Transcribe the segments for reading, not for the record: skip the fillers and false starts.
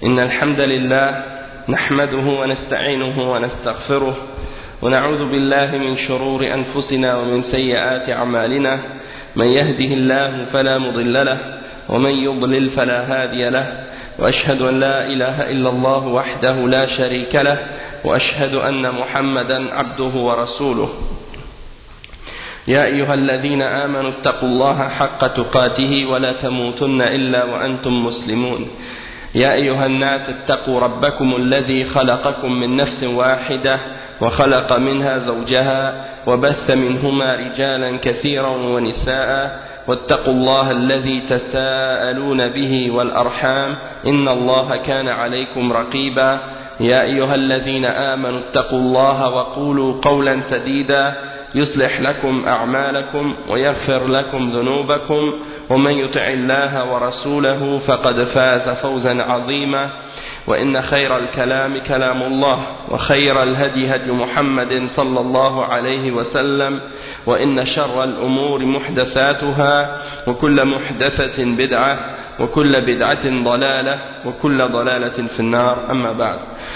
إن الحمد لله نحمده ونستعينه ونستغفره ونعوذ بالله من شرور أنفسنا ومن سيئات أعمالنا من يهده الله فلا مضل له ومن يضلل فلا هادي له وأشهد أن لا إله إلا الله وحده لا شريك له وأشهد أن محمدا عبده ورسوله يا أيها الذين آمنوا اتقوا الله حق تقاته ولا تموتن إلا وأنتم مسلمون يا أيها الناس اتقوا ربكم الذي خلقكم من نفس واحدة وخلق منها زوجها وبث منهما رجالا كثيرا ونساء واتقوا الله الذي تساءلون به والأرحام إن الله كان عليكم رقيبا يا أيها الذين آمنوا اتقوا الله وقولوا قولا سديدا يصلح لكم أعمالكم ويغفر لكم ذنوبكم ومن يطع الله ورسوله فقد فاز فوزا عظيما وإن خير الكلام كلام الله وخير الهدي هدي محمد صلى الله عليه وسلم وإن شر الأمور محدثاتها وكل محدثة بدعة وكل بدعة ضلالة وكل ضلالة في النار أما بعد.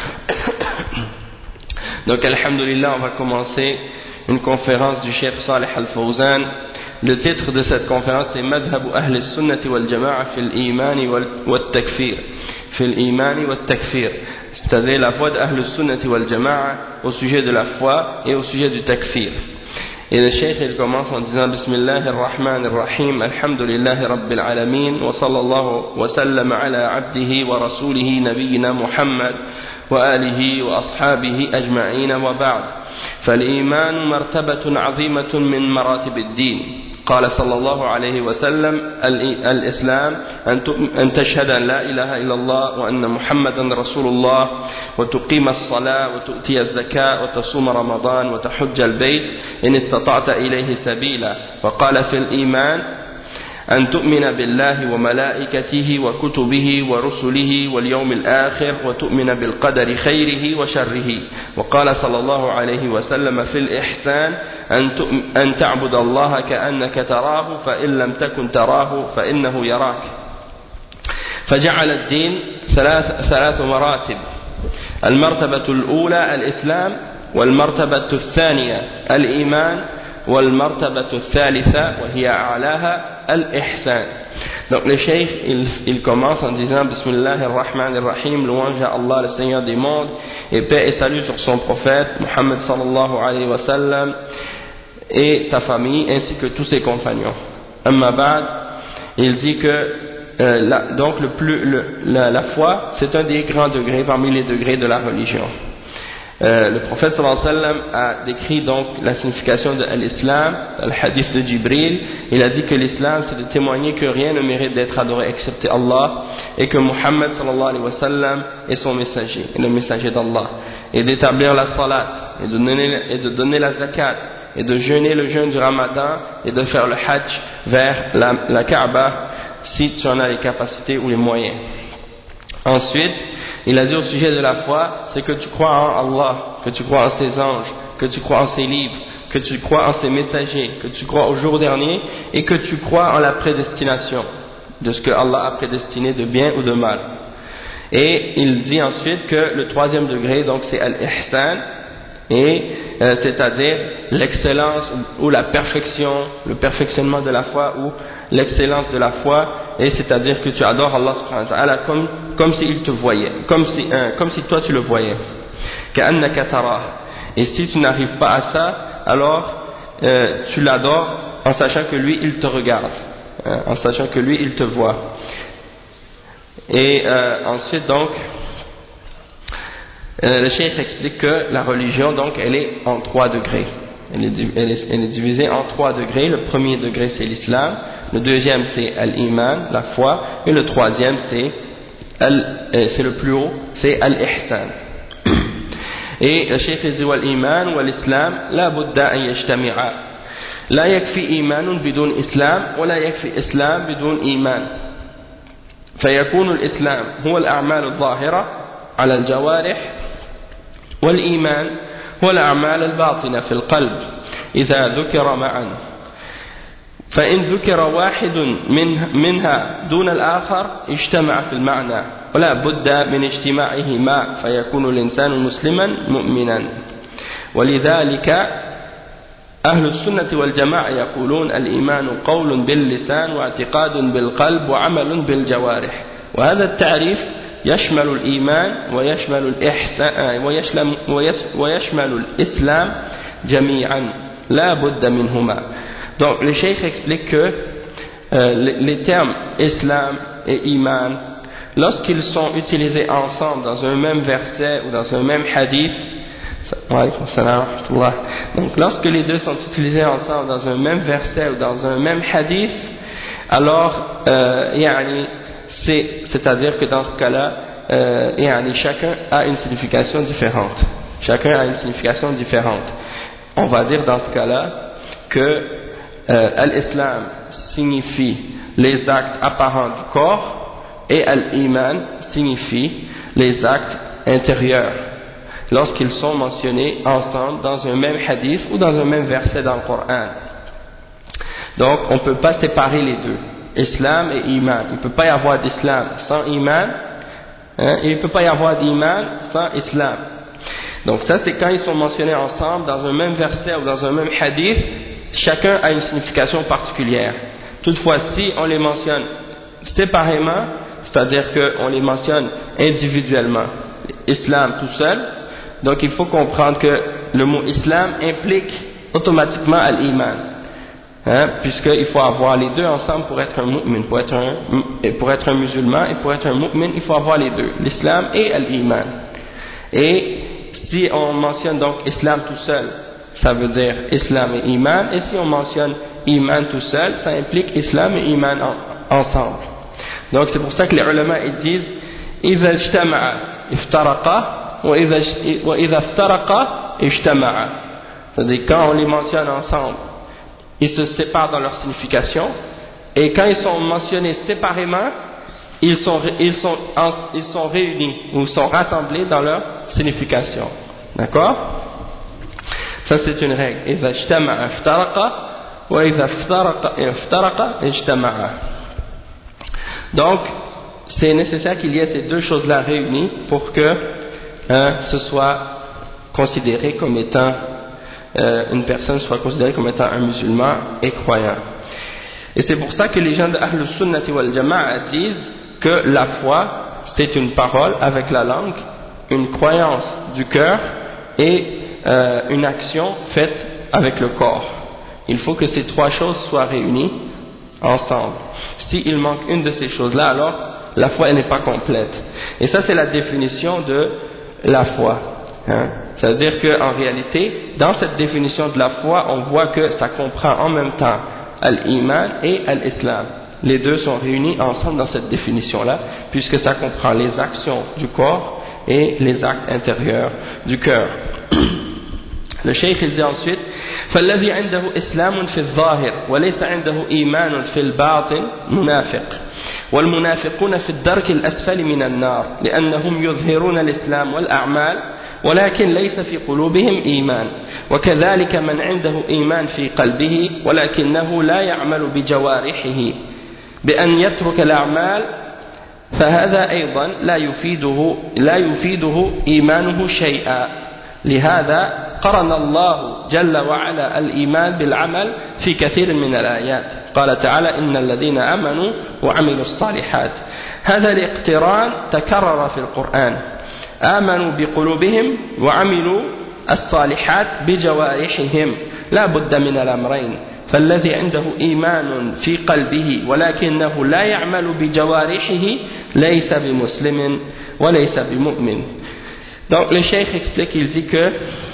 Donc alhamdulillah, on va commencer une conférence du Cheikh Salih Al-Fawzan. Le titre de cette conférence est Madhhabu Ahl al-Sunnati wal-Jama'a fil Imani wal-Takfir. Fil Imani wal-Takfir. C'est-à-dire la foi d'Ahl al-Sunnati wal-Jama'a au sujet de la foi et au sujet du Takfir. Et le Cheikh il commence en disant Bismillahir-Rahmanir-Rahim. Alhamdulillahi Rabbil Alamin. Wa sallallahu wa sallam ala abdihi wa rasulihi nabiyyina Muhammad wa alihi wa ashabihi ajma'in wa ba'd. فالإيمان مرتبة عظيمة من مراتب الدين. قال صلى الله عليه وسلم الإسلام أن تشهد أن لا إله إلا الله وأن محمدا رسول الله وتقيم الصلاة وتؤتي الزكاة وتصوم رمضان وتحج البيت إن استطعت إليه سبيلا. وقال في الإيمان أن تؤمن بالله وملائكته وكتبه ورسله واليوم الآخر وتؤمن بالقدر خيره وشره. وقال صلى الله عليه وسلم في الإحسان أن تعبد الله كأنك تراه فإن لم تكن تراه فإنه يراك. فجعل الدين ثلاث مراتب. المرتبة الأولى الإسلام والمرتبة الثانية الإيمان والمرتبة الثالثة وهي أعلاها الإحسان. Donc le cheikh il commence en disant Bismillahir-Rahmanir-Rahim, louange à Allah le Seigneur des mondes et paix et salut sur son prophète Muhammad sallallahu alayhi wa sallam et sa famille ainsi que tous ses compagnons. Amma ba'd, il dit que donc la foi c'est un des grands degrés parmi les degrés de la religion. Le prophète sallallahu alayhi wa sallam a décrit donc la signification de l'islam, le hadith de Jibril. Il a dit que l'islam c'est de témoigner que rien ne mérite d'être adoré excepté Allah et que Muhammad sallallahu alayhi wa sallam est son messager, le messager d'Allah, et d'établir la salat et de donner la zakat et de jeûner le jeûne du Ramadan et de faire le hajj vers la Kaaba si tu en as les capacités ou les moyens. Ensuite, il a dit au sujet de la foi, c'est que tu crois en Allah, que tu crois en ses anges, que tu crois en ses livres, que tu crois en ses messagers, que tu crois au jour dernier et que tu crois en la prédestination de ce que Allah a prédestiné de bien ou de mal. Et il dit ensuite que le troisième degré, donc c'est al-ihsan, et c'est-à-dire l'excellence ou la perfection, le perfectionnement de la foi ou l'excellence de la foi, et c'est-à-dire que tu adores Allah subhanahu wa ta'ala comme s'il te voyait, comme si toi tu le voyais. Ka'annaka tarah. Et si tu n'arrives pas à ça, alors tu l'adores en sachant que lui il te regarde, en sachant que lui il te voit. Et ensuite donc le cheikh explique que la religion donc elle est en 3 degrés. Elle est divisée en 3 degrés. Le premier degré c'est l'islam, le deuxième c'est al-iman, la foi, et le troisième c'est le plus haut, c'est al-ihsan. Et le cheikh dit wal-iman wal-islam la budda an yajtami'a. La yakfi iman bidun islam wa la yakfi islam bidun iman. فيكون الإسلام هو الأعمال الظاهرة على الجوارح والإيمان هو الأعمال الباطنة في القلب إذا ذكر معا. فإن ذكر واحد منها دون الآخر اجتمع في المعنى ولا بد من اجتماعهما فيكون الإنسان مسلما مؤمنا ولذلك أهل السنة والجماعة يقولون الإيمان قول باللسان واعتقاد بالقلب وعمل بالجوارح وهذا التعريف يشمل الإيمان ويشمل الإحسان ويشمل الإسلام جميعا لا بد منهما. Donc le cheikh explique que les termes islam et iman, lorsqu'ils sont utilisés ensemble dans un même verset ou dans un même hadith, donc lorsque les deux sont utilisés ensemble dans un même verset ou dans un même hadith, alors c'est-à-dire que dans ce cas-là, chacun a une signification différente. Chacun a une signification différente. On va dire dans ce cas-là que l'islam signifie les actes apparents du corps et l'iman signifie les actes intérieurs lorsqu'ils sont mentionnés ensemble dans un même hadith ou dans un même verset dans le Coran. Donc on ne peut pas séparer les deux, islam et iman. Il ne peut pas y avoir d'islam sans iman, et il ne peut pas y avoir d'iman sans islam. Donc ça c'est quand ils sont mentionnés ensemble dans un même verset ou dans un même hadith, chacun a une signification particulière. Toutefois, si on les mentionne séparément, c'est-à-dire qu'on les mentionne individuellement, islam tout seul, donc il faut comprendre que le mot islam implique automatiquement l'iman, puisqu'il faut avoir les deux ensemble pour être un mu'min, pour être un musulman et pour être un mu'min, il faut avoir les deux, l'islam et l'iman. Et si on mentionne donc islam tout seul, ça veut dire islam et iman, et si on mentionne iman tout seul, ça implique islam et iman ensemble. Donc c'est pour ça que les ulama ils disent إذا اجتمع افترقا وإذا افترقا اجتمعا. C'est-à-dire quand on les mentionne ensemble, ils se séparent dans leur signification, et quand ils sont mentionnés séparément, ils sont réunis ou sont rassemblés dans leur signification. D'accord? Ça c'est une règle. إذا اجتمع افترقا وإذا افترقا اجتمعا. Donc c'est nécessaire qu'il y ait ces deux choses-là réunies pour que ce soit considéré comme étant une personne soit considérée comme étant un musulman et croyant. Et c'est pour ça que les gens de Ahlus Sunnati wal Jama'a disent que la foi c'est une parole avec la langue, une croyance du cœur et une action faite avec le corps. Il faut que ces trois choses soient réunies ensemble. S'il manque une de ces choses-là, alors la foi n'est pas complète. Et ça c'est la définition de la foi. Ça veut dire qu'en réalité, dans cette définition de la foi, on voit que ça comprend en même temps l'iman et l'islam. Les deux sont réunis ensemble dans cette définition-là, puisque ça comprend les actions du corps et les actes intérieurs du cœur. Le cheikh il dit ensuite فالذي عنده إسلام في الظاهر وليس عنده إيمان في الباطن منافق والمنافقون في الدرك الأسفل من النار لأنهم يظهرون الإسلام والأعمال ولكن ليس في قلوبهم إيمان وكذلك من عنده إيمان في قلبه ولكنه لا يعمل بجوارحه بأن يترك الأعمال فهذا أيضا لا يفيده إيمانه شيئا لهذا قرن الله جل وعلا الإيمان بالعمل في كثير من الآيات قال تعالى إن الذين آمنوا وعملوا الصالحات هذا الاقتران تكرر في القرآن آمنوا بقلوبهم وعملوا الصالحات بجوارحهم لا بد من الأمرين فالذي عنده إيمان في قلبه ولكنه لا يعمل بجوارحه ليس بمسلم وليس بمؤمن. Donc le cheikh explique, il dit que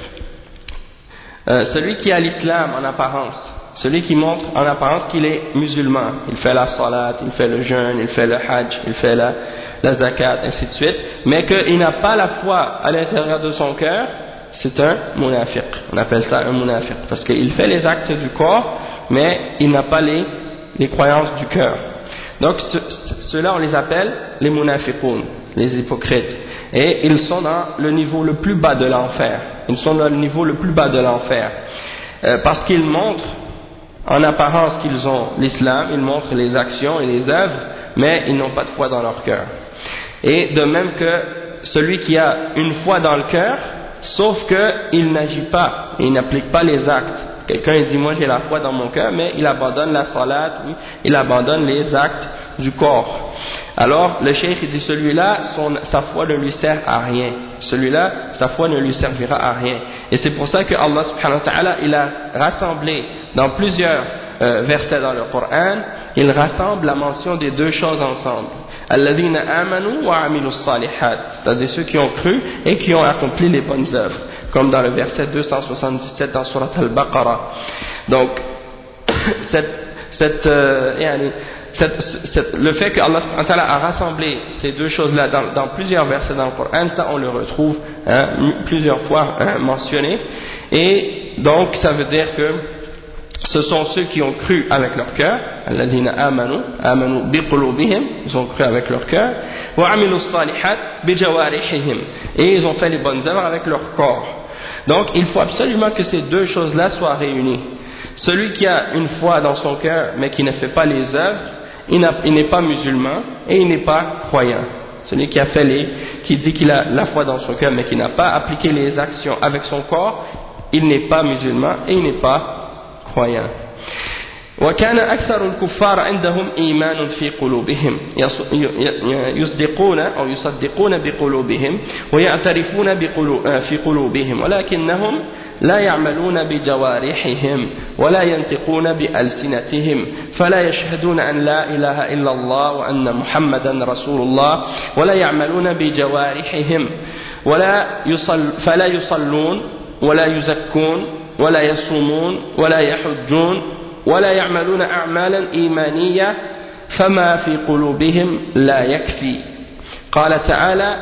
celui qui a l'islam en apparence, celui qui montre en apparence qu'il est musulman, il fait la salat, il fait le jeûne, il fait le hajj, il fait la zakat, ainsi de suite, mais qu'il n'a pas la foi à l'intérieur de son cœur, c'est un munafiq. On appelle ça un munafiq, parce qu'il fait les actes du corps, mais il n'a pas les croyances du cœur. Donc ceux-là on les appelle les munafiqoun, les hypocrites. Et ils sont dans le niveau le plus bas de l'enfer. Ils sont dans le niveau le plus bas de l'enfer. Parce qu'ils montrent en apparence qu'ils ont l'islam, ils montrent les actions et les œuvres, mais ils n'ont pas de foi dans leur cœur. Et de même que celui qui a une foi dans le cœur, sauf qu'il n'agit pas, il n'applique pas les actes. Quelqu'un dit moi j'ai la foi dans mon cœur, mais il abandonne la salat, il abandonne les actes du corps. Alors le cheikh dit celui-là, sa foi ne lui sert à rien. Celui-là, sa foi ne lui servira à rien. Et c'est pour ça que Allah subhanahu wa ta'ala, il a rassemblé dans plusieurs versets dans le Coran, il rassemble la mention des deux choses ensemble. Alladhina amanu wa amilus salihat, c'est-à-dire ceux qui ont cru et qui ont accompli les bonnes œuvres, comme dans le verset 277 dans Surat Al-Baqarah. Donc, le fait que Allah a rassemblé ces deux choses-là dans plusieurs versets dans le Coran, ça on le retrouve plusieurs fois mentionné, et donc ça veut dire que ce sont ceux qui ont cru avec leur cœur, alladhina amanu biqulubihim, ils ont cru avec leur cœur, wa amilus salihat bijawarihihim, et ils ont fait les bonnes œuvres avec leur corps. Donc il faut absolument que ces deux choses-là soient réunies. Celui qui a une foi dans son cœur mais qui ne fait pas les œuvres, il n'est pas musulman et il n'est pas croyant. Celui qui dit qu'il a la foi dans son cœur mais qui n'a pas appliqué les actions avec son corps, il n'est pas musulman et il n'est pas croyant. وكان أكثر الكفار عندهم إيمان في قلوبهم يصدقون بقلوبهم ويعترفون في قلوبهم ولكنهم لا يعملون بجوارحهم ولا ينطقون بألسنتهم فلا يشهدون أن لا إله إلا الله وأن محمدا رسول الله ولا يعملون بجوارحهم فلا يصلون ولا يزكون ولا يصومون ولا يحجون ولا يعملون أعمالا إيمانية فما في قلوبهم لا يكفي. قال تعالى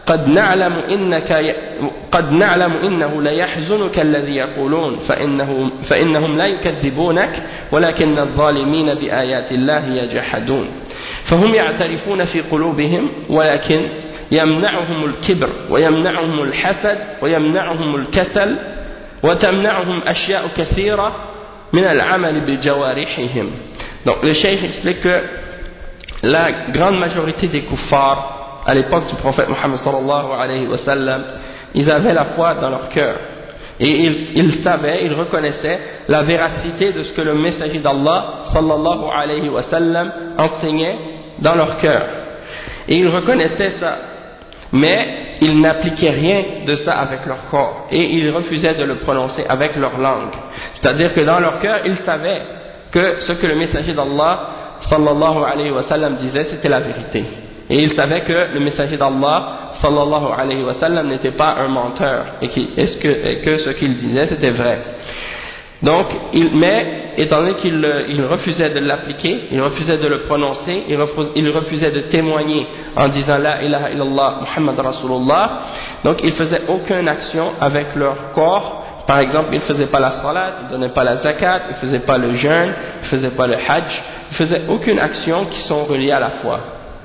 قد نعلم إنه ليحزنك الذي يقولون فإنهم لا يكذبونك ولكن الظالمين بآيات الله يجحدون. فهم يعترفون في قلوبهم ولكن يمنعهم الكبر ويمنعهم الحسد ويمنعهم الكسل وتمنعهم أشياء كثيرة من العمل بجوارحهم. Donc le cheikh explique que la grande majorité des kuffars à l'époque du prophète Mohammed sallallahu alayhi wa sallam, ils avaient la foi dans leur cœur et ils reconnaissaient la véracité de ce que le messager d'Allah sallallahu alayhi wa sallam enseignait dans leur cœur, et ils reconnaissaient ça, mais ils n'appliquaient rien de ça avec leur corps et ils refusaient de le prononcer avec leur langue. C'est-à-dire que dans leur cœur, ils savaient que ce que le messager d'Allah sallallahu alayhi wa sallam disait, c'était la vérité. Et ils savaient que le messager d'Allah sallallahu alayhi wa sallam n'était pas un menteur et que ce qu'il disait, c'était vrai. Donc, mais étant donné qu'ils refusaient de l'appliquer, ils refusaient de le prononcer, ils refusaient de témoigner en disant la ilaha illallah Muhammad Rasulullah, donc ils faisaient aucune action avec leur corps. Par exemple, ils ne faisaient pas la salat, ils ne donnaient pas la zakat, ils ne faisaient pas le jeûne, ils ne faisaient pas le hajj, ils ne faisaient aucune action qui sont reliées à la foi.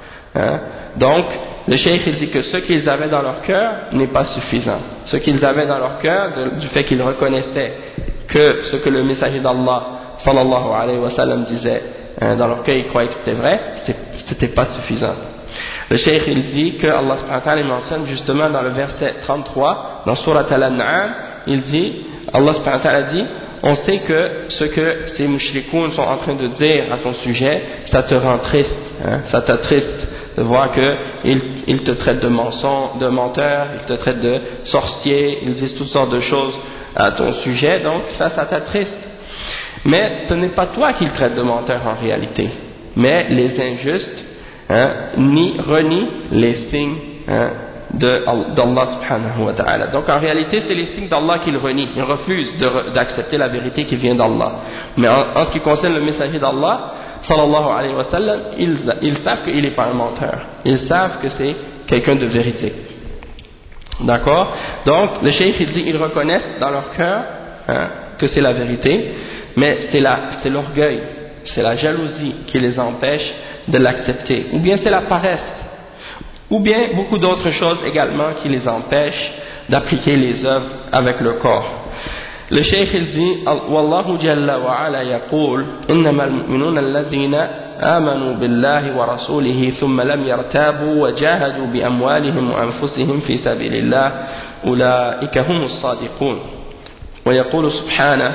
Donc, le cheikh il dit que ce qu'ils avaient dans leur cœur n'est pas suffisant. Ce qu'ils avaient dans leur cœur, du fait qu'ils reconnaissaient que ce que le messager d'Allah sallallahu alayhi wa sallam disait dans leur cœur, ils croyaient que c'était vrai, c'était pas suffisant. Le cheikh il dit que Allah subhanahu wa ta'ala mentionne justement dans le verset 33 dans Surat Al-An'am, il dit, Allah subhanahu wa ta'ala dit, on sait que ce que ces mushrikoun sont en train de dire à ton sujet, ça te rend triste, ça t'attriste de voir qu'ils te traitent de menteur, ils te traitent de sorcier, ils disent toutes sortes de choses à ton sujet, donc ça t'attriste. Mais ce n'est pas toi qu'ils traitent de menteur en réalité, mais les injustes renient les signes d'Allah subhanahu wa ta'ala. Donc en réalité c'est les signes d'Allah qu'ils renient, ils refusent d'accepter la vérité qui vient d'Allah. Mais en ce qui concerne le messager d'Allah sallallahu alayhi wa sallam, ils savent qu'il n'est pas un menteur, ils savent que c'est quelqu'un de véridique. D'accord? Donc le cheikh il dit, ils reconnaissent dans leur cœur que c'est la vérité, mais c'est l'orgueil, c'est la jalousie qui les empêche de l'accepter, ou bien c'est la paresse, ou bien beaucoup d'autres choses également qui les empêchent d'appliquer les œuvres avec le corps. Le cheikh il dit, Wallahu jalla wa ala yaqul innama al-mu'minuna alladhina آمنوا بالله ورسوله ثم لم يرتابوا وجاهدوا بأموالهم وأنفسهم في سبيل الله أولئك هم الصادقون. ويقول سبحانه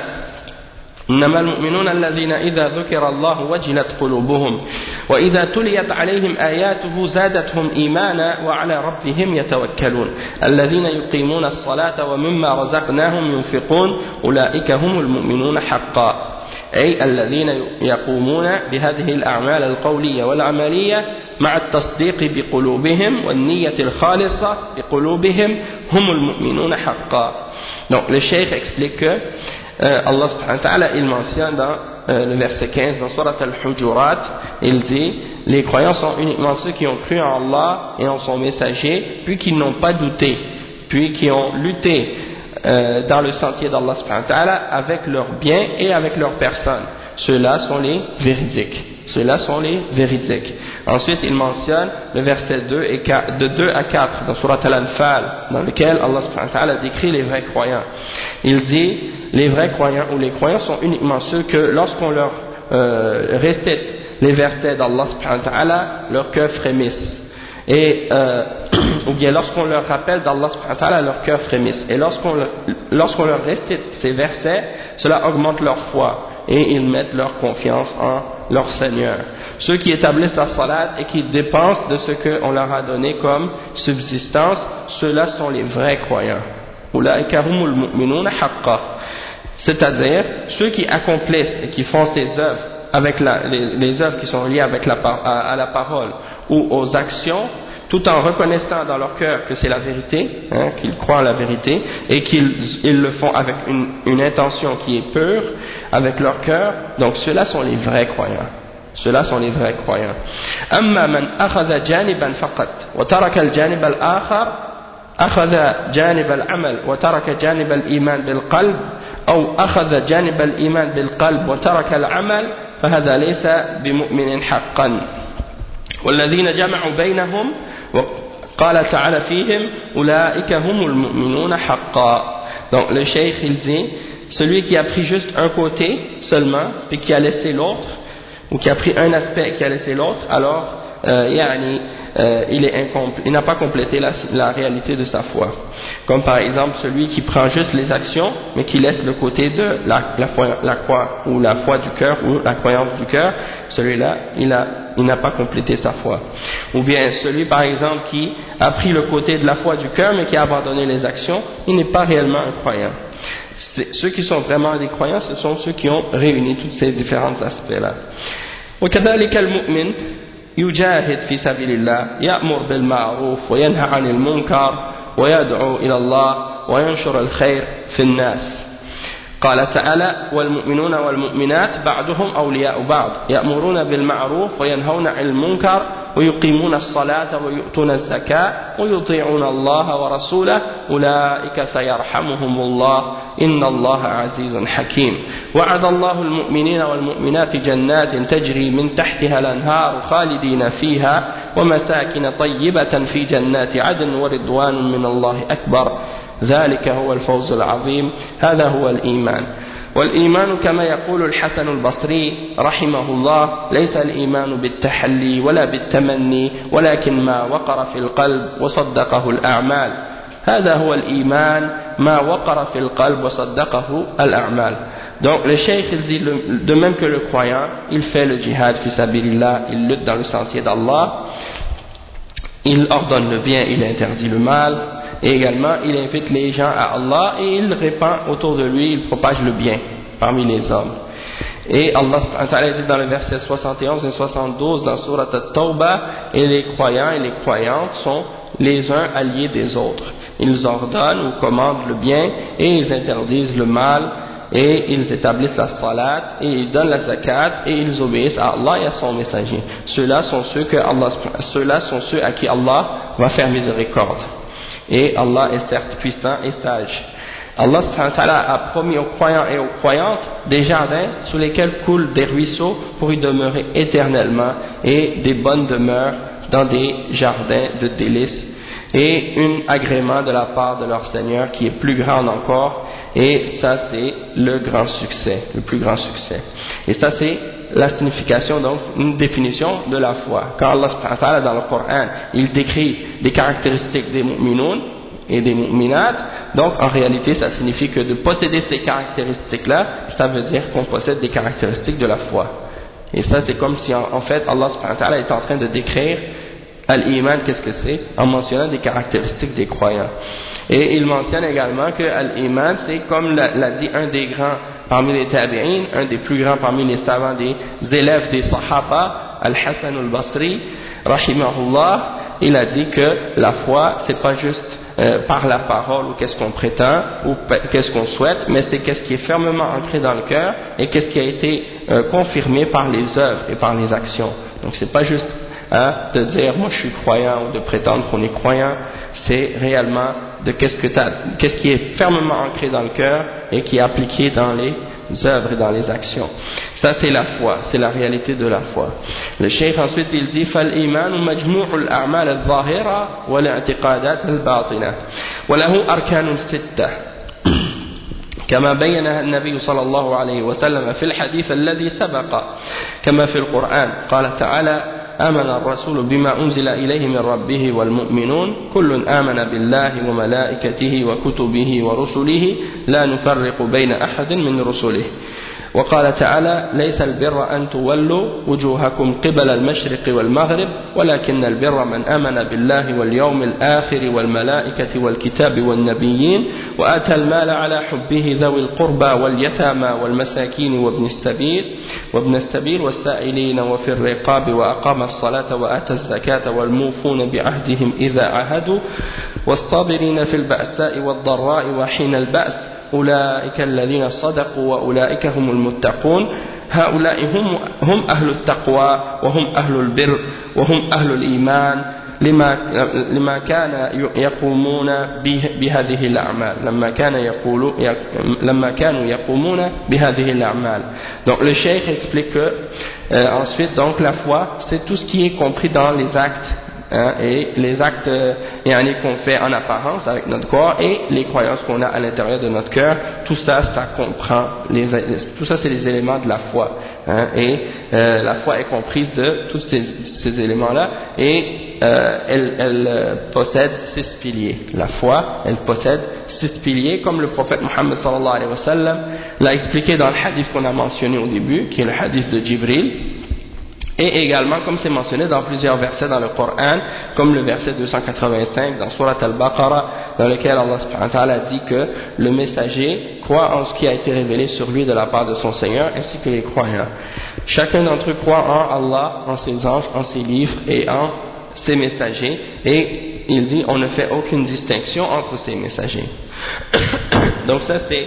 إنما المؤمنون الذين إذا ذكر الله وجلت قلوبهم وإذا تليت عليهم آياته زادتهم إيمانا وعلى ربهم يتوكلون الذين يقيمون الصلاة ومما رزقناهم ينفقون أولئك هم المؤمنون حقا أي الذين يقومون بهذه الأعمال القولية والعملية مع التصديق بقلوبهم والنية الخالصة بقلوبهم هم المؤمنون حقا. Donc le cheikh explique que Allah subhanahu wa ta'ala, il mentionne dans le verset 15 dans Surat Al-Hujurat, il dit les croyants sont uniquement ceux qui ont cru en Allah et en son messager, puis qui n'ont pas douté, puis qui ont lutté dans le sentier d'Allah subhanahu wa ta'ala avec leurs biens et avec leurs personnes. Ceux-là sont les véridiques. Ceux-là sont les véridiques. Ensuite, il mentionne le verset 2 et 4, de 2 à 4 dans Surat Al-Anfal, dans lequel Allah subhanahu wa ta'ala décrit les vrais croyants. Il dit, les vrais croyants ou les croyants sont uniquement ceux que lorsqu'on leur récite les versets d'Allah subhanahu wa ta'ala, leur cœur frémisse. Et ou bien lorsqu'on leur rappelle d'Allah subhanahu wa ta'ala, leur cœur frémisse. Et lorsqu'on leur récite ces versets, cela augmente leur foi et ils mettent leur confiance en leur Seigneur. Ceux qui établissent la salat et qui dépensent de ce qu'on leur a donné comme subsistance, ceux-là sont les vrais croyants. Ulaika humul mu'minuna haqqa. C'est-à-dire ceux qui accomplissent et qui font ces œuvres avec les œuvres qui sont liées avec à la parole ou aux actions, tout en reconnaissant dans leur cœur que c'est la vérité, qu'ils croient en la vérité, et qu'ils le font avec une intention qui est pure, avec leur cœur, donc ceux-là sont les vrais croyants. Ceux-là sont les vrais croyants. أما من أخذ جانبا فقط وترك الجانب الآخر أخذ جانب العمل وترك جانب الإيمان بالقلب أو أخذ جانب الإيمان بالقلب وترك العمل فهذا ليس بمؤمن حقا والذين جمعوا بينهم وقال تعالى فيهم أولئك هم المؤمنون حقا. Donc le cheikh il dit celui qui a pris juste un côté seulement puis qui a laissé l'autre, ou qui a pris un aspect et qui a laissé l'autre, alors il n'a pas complété la réalité de sa foi. Comme par exemple celui qui prend juste les actions mais qui laisse le côté de la foi ou la foi du cœur ou la croyance du cœur, celui-là il n'a pas complété sa foi. Ou bien celui par exemple qui a pris le côté de la foi du cœur mais qui a abandonné les actions, il n'est pas réellement un croyant. Ceux qui sont vraiment des croyants, ce sont ceux qui ont réuni tous ces différents aspects-là. وكذلك المؤمن يجاهد في سبيل الله يأمر بالمعروف وينهى عن المنكر ويدعو إلى الله وينشر الخير في الناس. قال تعالى والمؤمنون والمؤمنات بعضهم أولياء بعض يأمرون بالمعروف وينهون عن المنكر ويقيمون الصلاة ويؤتون الزكاة ويطيعون الله ورسوله أولئك سيرحمهم الله إن الله عزيز حكيم. وعد الله المؤمنين والمؤمنات جنات تجري من تحتها الأنهار خالدين فيها ومساكن طيبة في جنات عدن ورضوان من الله أكبر ذلك هو الفوز العظيم. هذا هو الإيمان. والإيمان كما يقول الحسن البصري رحمه الله ليس الإيمان بالتحلي ولا بالتمني ولكن ما وقر في القلب وصدقه الأعمال. هذا هو الإيمان ما وقر في القلب وصدقه الأعمال. Donc le cheikh il dit de même que le croyant il fait le djihad fi sabilillah, il lutte dans le sentier d'Allah, il ordonne le bien, il interdit le mal, et également il invite les gens à Allah et il répand autour de lui, il propage le bien parmi les hommes. Et Allah subhanahu wa ta'ala dit dans le verset 71 et 72 dans Surat At-Tawbah, et les croyants et les croyantes sont les uns alliés des autres, ils ordonnent ou commandent le bien et ils interdisent le mal, et ils établissent la salat et ils donnent la zakat et ils obéissent à Allah et à son messager. Ceux-là sont ceux à qui Allah va faire miséricorde. Et Allah est certes puissant et sage. Allah subhanahu wa ta'ala a promis aux croyants et aux croyantes des jardins sous lesquels coulent des ruisseaux pour y demeurer éternellement, et des bonnes demeures dans des jardins de délices, et un agrément de la part de leur Seigneur qui est plus grand encore, et ça c'est le grand succès, le plus grand succès. Et ça c'est la signification, donc une définition de la foi. Quand Allah subhanahu wa ta'ala dans le Coran, il décrit des caractéristiques des mu'minoun et des mu'minat, donc en réalité ça signifie que de posséder ces caractéristiques-là, ça veut dire qu'on possède des caractéristiques de la foi. Et ça c'est comme si en fait Allah subhanahu wa ta'ala est en train de décrire Al-Iman, qu'est-ce que c'est, en mentionnant des caractéristiques des croyants. Et il mentionne également que Al-Iman, c'est comme l'a dit un des grands parmi les tabi'in, un des plus grands parmi les savants, des élèves des Sahaba, Al-Hassan al-Basri, rahimahullah, il a dit que la foi, c'est pas juste par la parole ou qu'est-ce qu'on prétend ou qu'est-ce qu'on souhaite, mais c'est qu'est-ce qui est fermement ancré dans le cœur et qu'est-ce qui a été confirmé par les œuvres et par les actions. Donc c'est pas juste de dire moi je suis croyant ou de prétendre qu'on est croyant, c'est réellement de qu'est-ce qui est fermement ancré dans le cœur et qui est appliqué dans les œuvres et dans les actions. Ça c'est la foi, c'est la réalité de la foi. Le cheikh ensuite il dit فالإيمان مجموع الأعمال الظاهرة والاعتقادات الباطنة وله أركان ستة كما بينها النبي صلى الله عليه وسلم في الحديث الذي سبق كما في القرآن قال تعالى آمن الرسول بما أنزل إليه من ربه والمؤمنون كل آمن بالله وملائكته وكتبه ورسله لا نفرق بين أحد من رسله وقال تعالى ليس البر أن تولوا وجوهكم قبل المشرق والمغرب ولكن البر من آمن بالله واليوم الآخر والملائكة والكتاب والنبيين وآتى المال على حبه ذوي القربى واليتامى والمساكين وابن السبيل والسائلين وفي الرقاب وأقام الصلاة وآتى الزكاة والموفون بعهدهم إذا عاهدوا والصابرين في البأساء والضراء وحين البأس أولئك الذين صدقوا وأولئك هم المتقون هؤلاء هم أهل التقوى وهم أهل البر وهم أهل الإيمان لما كان يقومون بهذه الأعمال لما كانوا يقومون بهذه الأعمال. Donc le cheikh explique que ensuite donc la foi c'est tout ce qui est compris dans les actes et les actes qu'on fait en apparence avec notre corps et les croyances qu'on a à l'intérieur de notre cœur, tout ça, ça comprend tout ça c'est les éléments de la foi et la foi est comprise de tous ces éléments-là et elle possède 6 piliers. La foi, elle possède 6 piliers comme le prophète Mohammed sallallahu alayhi wa sallam l'a expliqué dans le hadith qu'on a mentionné au début, qui est le hadith de Jibril. Et également, comme c'est mentionné dans plusieurs versets dans le Coran, comme le verset 285 dans Surat Al-Baqarah, dans lequel Allah subhanahu wa ta'ala dit que le messager croit en ce qui a été révélé sur lui de la part de son Seigneur, ainsi que les croyants. Chacun d'entre eux croit en Allah, en ses anges, en ses livres et en ses messagers, et il dit on ne fait aucune distinction entre ces messagers. Donc ça c'est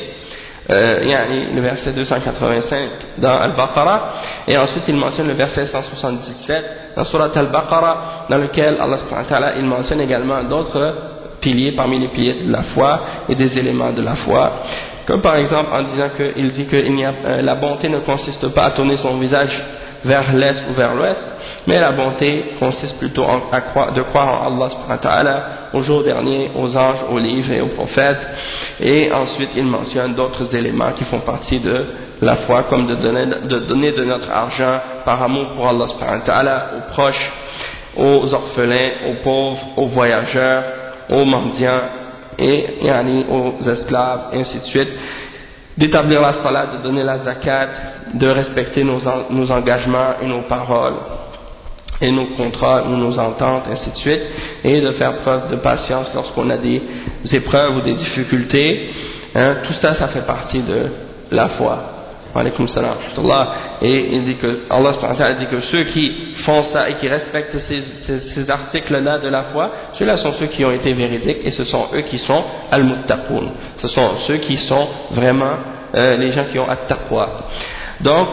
le verset 285 dans Al-Baqarah, et ensuite il mentionne le verset 177 dans Surat Al-Baqarah, dans lequel Allah subhanahu wa ta'ala il mentionne également d'autres piliers parmi les piliers de la foi et des éléments de la foi, comme par exemple en disant qu'il dit que la bonté ne consiste pas à tourner son visage vers l'est ou vers l'ouest, mais la bonté consiste plutôt de croire en Allah subhanahu wa ta'ala, au jour dernier, aux anges, aux livres et aux prophètes. Et ensuite il mentionne d'autres éléments qui font partie de la foi, comme de donner de notre argent par amour pour Allah subhanahu wa ta'ala, aux proches, aux orphelins, aux pauvres, aux voyageurs, aux mendiants et aux esclaves, et ainsi de suite. D'établir la salat, de donner la zakat, de respecter nos engagements et nos paroles et nos contrats ou nos ententes, ainsi de suite, et de faire preuve de patience lorsqu'on a des épreuves ou des difficultés. Tout ça, ça fait partie de la foi. Wa alaykum salam wa rahmatullah. Et il dit que Allah subhanahu wa ta'ala dit que ceux qui font ça et qui respectent ces articles-là de la foi, ceux-là sont ceux qui ont été véridiques et ce sont eux qui sont al-muttaqoun. Ce sont ceux qui sont vraiment les gens qui ont at-taqwa. Donc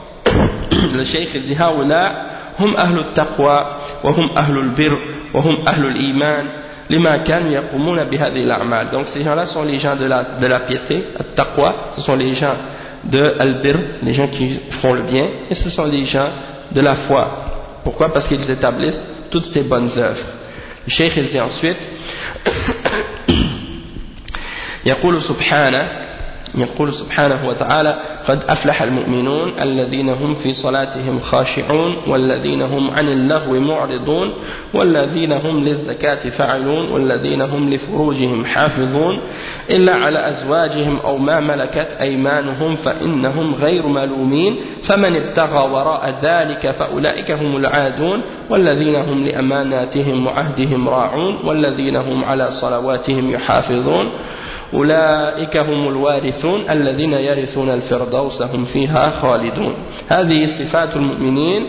le cheikh il dit haoula hum ahlul taqwa wa hum ahlul birr wa hum ahlul iman lima kanu yaqumuna bihadhihi al-a'mal. Donc ces gens-là sont les gens de la piété, at-taqwa, ce sont les gens de al-birr, les gens qui font le bien, et ce sont les gens de la foi. Pourquoi? Parce qu'ils établissent toutes ces bonnes œuvres. Le cheikh il dit ensuite يقول سبحانه يقول سبحانه وتعالى قد أفلح المؤمنون الذين هم في صلاتهم خاشعون والذين هم عن اللغو معرضون والذين هم للزكاة فاعلون والذين هم لفروجهم حافظون إلا على أزواجهم أو ما ملكت أيمانهم فإنهم غير ملومين فمن ابتغى وراء ذلك فأولئك هم العادون والذين هم لأماناتهم وعهدهم راعون والذين هم على صلواتهم يحافظون أولئك هم الوارثون الذين يرثون الفردوس هم فيها خالدون. هذه صفات المؤمنين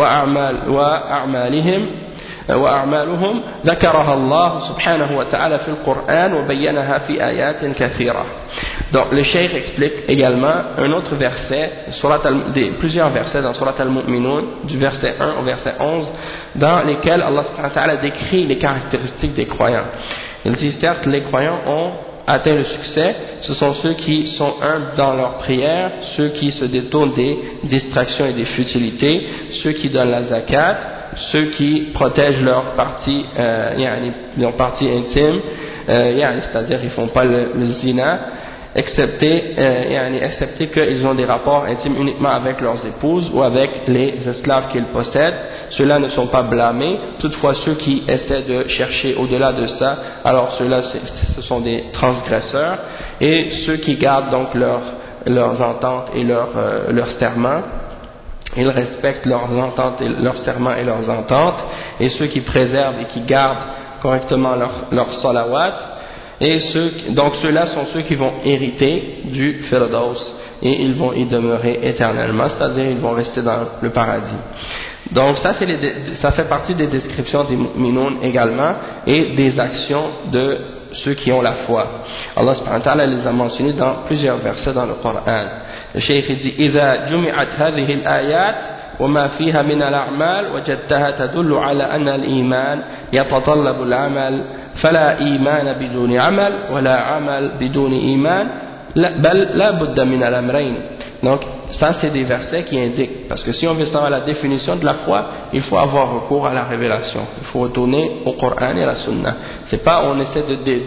وأعمالهم ذكرها الله سبحانه وتعالى في القرآن وبينها في آيات كثيرة. Donc le cheikh explique également un autre verset, plusieurs versets dans Surat al-Mu'minun, du verset 1 au verset 11, dans lesquels Allah subhanahu wa ta'ala décrit les caractéristiques des croyants. Il dit certes les croyants ont atteint le succès, ce sont ceux qui sont humbles dans leur prière, ceux qui se détournent des distractions et des futilités, ceux qui donnent la zakat, ceux qui protègent leur partie intime, c'est-à-dire ils font pas le zina, excepté qu'ils ont des rapports intimes uniquement avec leurs épouses ou avec les esclaves qu'ils possèdent. Ceux-là ne sont pas blâmés. Toutefois, ceux qui essaient de chercher au-delà de ça, alors ceux-là, ce sont des transgresseurs. Et ceux qui gardent donc leurs ententes et leurs serments, ils respectent leurs ententes et leurs serments et leurs ententes. Et ceux qui préservent et qui gardent correctement leurs salawat. Et donc ceux-là sont ceux qui vont hériter du Firdaus et ils vont y demeurer éternellement, c'est-à-dire ils vont rester dans le paradis. Donc ça fait partie des descriptions des mu'minun également et des actions de ceux qui ont la foi. Allah subhanahu wa ta'ala les a mentionnés dans plusieurs versets dans le Coran. Le cheikh dit إذا جمعت هذه الآيات وما فيها من الأعمال وجدتها تدل على أن الإيمان يتطلب العمل فلا إيمان بدون عمل ولا عمل بدون إيمان بل لا بد من الأمرين. Donc ça c'est des versets qui indiquent, parce que si on veut savoir la définition de la foi, il faut avoir recours à la révélation, il faut retourner au Coran et à la Sunna. C'est pas on essaie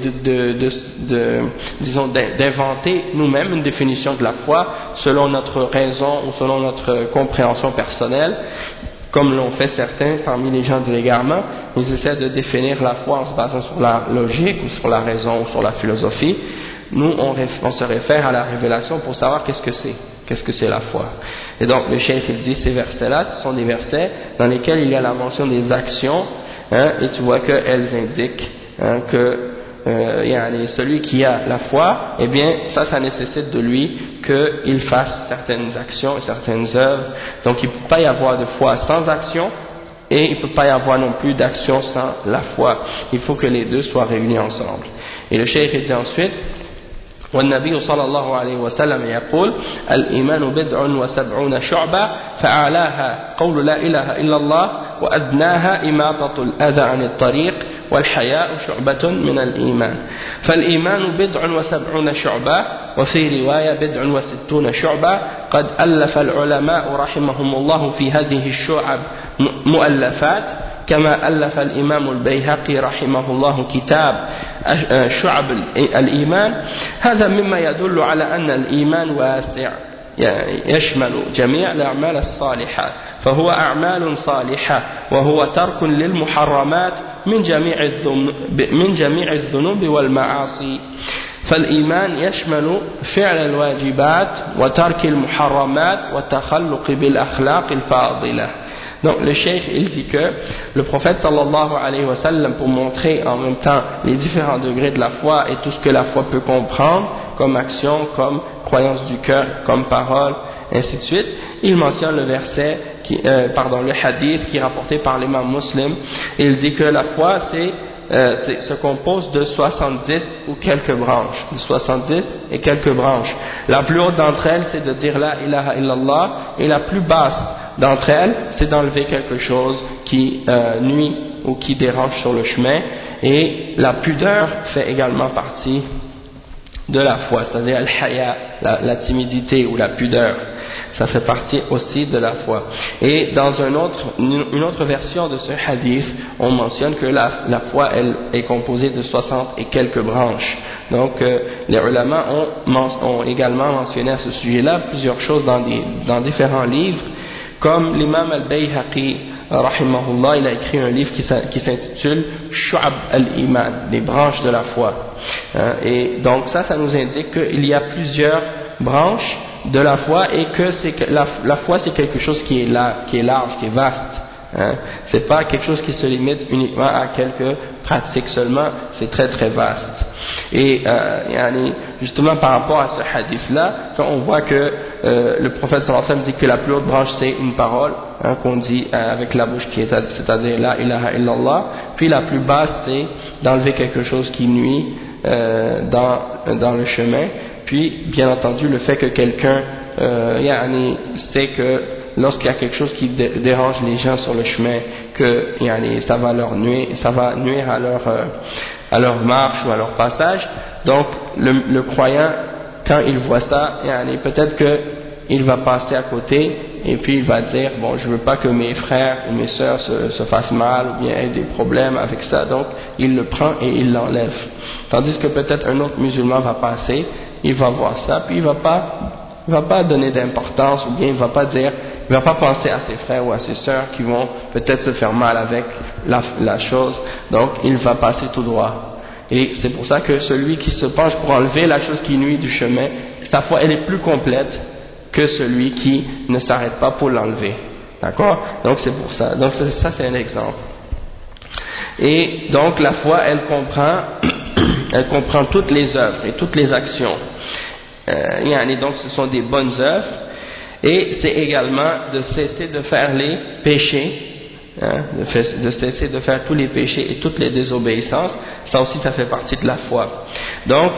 disons d'inventer nous-mêmes une définition de la foi selon notre raison ou selon notre compréhension personnelle, comme l'ont fait certains parmi les gens de l'égarement. Ils essaient de définir la foi en se basant sur la logique ou sur la raison ou sur la philosophie. Nous on se réfère à la révélation pour savoir qu'est-ce que c'est la foi. Et donc le cheikh il dit ces versets-là, ce sont des versets dans lesquels il y a la mention des actions, et tu vois qu'elles indiquent que celui qui a la foi, eh bien ça nécessite de lui qu'il fasse certaines actions et certaines œuvres. Donc il ne peut pas y avoir de foi sans action et il ne peut pas y avoir non plus d'action sans la foi. Il faut que les deux soient réunis ensemble. Et le cheikh dit ensuite والنبي صلى الله عليه وسلم يقول الإيمان بضع وسبعون شعبة فأعلاها قول لا إله إلا الله وأدناها إماطة الأذى عن الطريق والحياء شعبة من الإيمان فالإيمان بضع وسبعون شعبة وفي رواية بضع وستون شعبة قد ألف العلماء رحمهم الله في هذه الشعب مؤلفات كما ألف الإمام البيهقي رحمه الله كتاب شعب الإيمان. هذا مما يدل على أن الإيمان واسع يشمل جميع الأعمال الصالحة فهو أعمال صالحة وهو ترك للمحرمات من جميع الذنوب والمعاصي. فالإيمان يشمل فعل الواجبات وترك المحرمات والتخلق بالأخلاق الفاضلة. Donc le cheikh il dit que le prophète sallallahu alayhi wa sallam, pour montrer en même temps les différents degrés de la foi et tout ce que la foi peut comprendre comme action, comme croyance du cœur, comme parole, ainsi de suite, il mentionne le verset le hadith qui est rapporté par l'imam Muslim. Il dit que la foi se compose de 70 ou quelques branches, de 70 et quelques branches. La plus haute d'entre elles c'est de dire la ilaha illallah, et la plus basse d'entre elles c'est d'enlever quelque chose qui nuit ou qui dérange sur le chemin, et la pudeur fait également partie de la foi, c'est-à-dire al-haya, la timidité ou la pudeur, ça fait partie aussi de la foi. Et dans une autre version de ce hadith, on mentionne que la foi elle est composée de 60 et quelques branches. Donc les ulama ont également mentionné à ce sujet-là plusieurs choses dans différents livres, comme l'imam al-Bayhaqi rahimahullah, il a écrit un livre qui s'intitule Shu'ab al-Iman, les branches de la foi, et donc ça nous indique qu'il y a plusieurs branches de la foi, et que la foi c'est quelque chose qui est large, qui est vaste. C'est pas quelque chose qui se limite uniquement à quelques pratiques seulement, c'est très très vaste. Et justement par rapport à ce hadith là, quand on voit que le prophète sallallahu alayhi wa sallam dit que la plus haute branche c'est une parole, qu'on dit avec la bouche, c'est-à-dire la ilaha illallah, puis la plus basse c'est d'enlever quelque chose qui nuit dans le chemin, puis bien entendu le fait que quelqu'un sait que lorsqu'il y a quelque chose qui dérange les gens sur le chemin, que ça va nuire à leur marche ou à leur passage, donc le croyant, quand il voit ça, peut-être qu'il va passer à côté, et puis il va dire, bon, je veux pas que mes frères ou mes sœurs se fassent mal, ou bien aient des problèmes avec ça, donc il le prend et il l'enlève. Tandis que peut-être un autre musulman va passer, il va voir ça, puis il va pas donner d'importance, ou bien il va pas penser à ses frères ou à ses sœurs qui vont peut-être se faire mal avec la chose, donc il va passer tout droit. Et c'est pour ça que celui qui se penche pour enlever la chose qui nuit du chemin, sa foi elle est plus complète que celui qui ne s'arrête pas pour l'enlever. D'accord? Donc c'est pour ça. Donc ça c'est un exemple. Et donc la foi elle comprend toutes les œuvres et toutes les actions. Donc ce sont des bonnes œuvres, et c'est également de cesser de faire les péchés, de cesser de faire tous les péchés et toutes les désobéissances. Ça aussi ça fait partie de la foi. Donc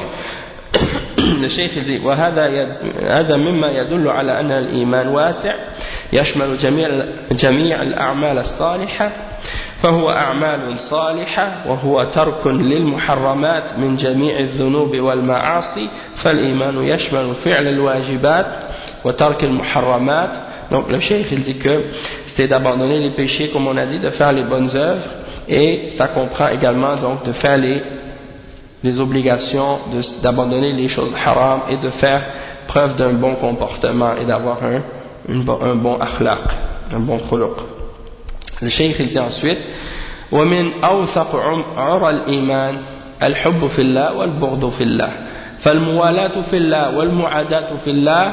le cheikh dit وهذا مما يدل على أن الإيمان واسع يشمل جميع الأعمال الصالحة، فهو أعمال صالحة وهو ترك للمحرمات من جميع الذنوب والمعاصي، فالإيمان يشمل فعل الواجبات وترك المحرمات. Donc le cheikh il dit que c'est d'abandonner les péchés comme on a dit, de faire les bonnes œuvres, et ça comprend également donc de faire les obligations, d'abandonner les choses haram, et de faire preuve d'un bon comportement et d'avoir un bon akhlaq, un bon khuluq. Le cheikh il dit ensuite ومن أوثق عرى الإيمان الحب في الله والبغض في الله، فالموالاة في الله والمعاداة في الله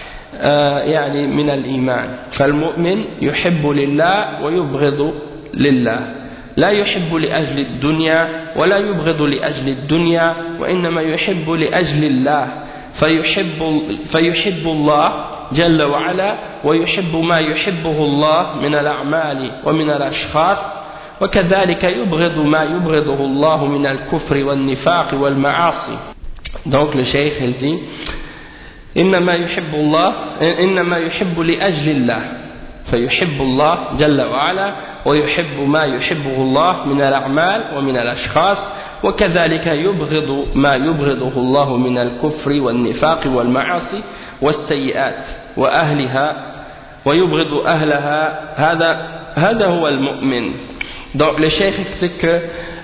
من الإيمان، فالمؤمن يحب لله ويبغض لله، لا يحب لأجل الدنيا ولا يبغض لأجل الدنيا، وإنما يحب لأجل الله، فيحب الله جل وعلا ويحب ما يحبه الله من الأعمال ومن الأشخاص، وكذلك يبغض ما يبغضه الله من الكفر والنفاق والمعاصي. Donc le cheikh il dit إنما يحب لأجل الله، فيحب الله جل وعلا ويحب ما يحبه الله من الأعمال ومن الأشخاص، وكذلك يبغض ما يبغضه الله من الكفر والنفاق والمعاصي والسيئات وأهلها ويبغض أهلها، هذا هو المؤمن. Donc le cheikh explique que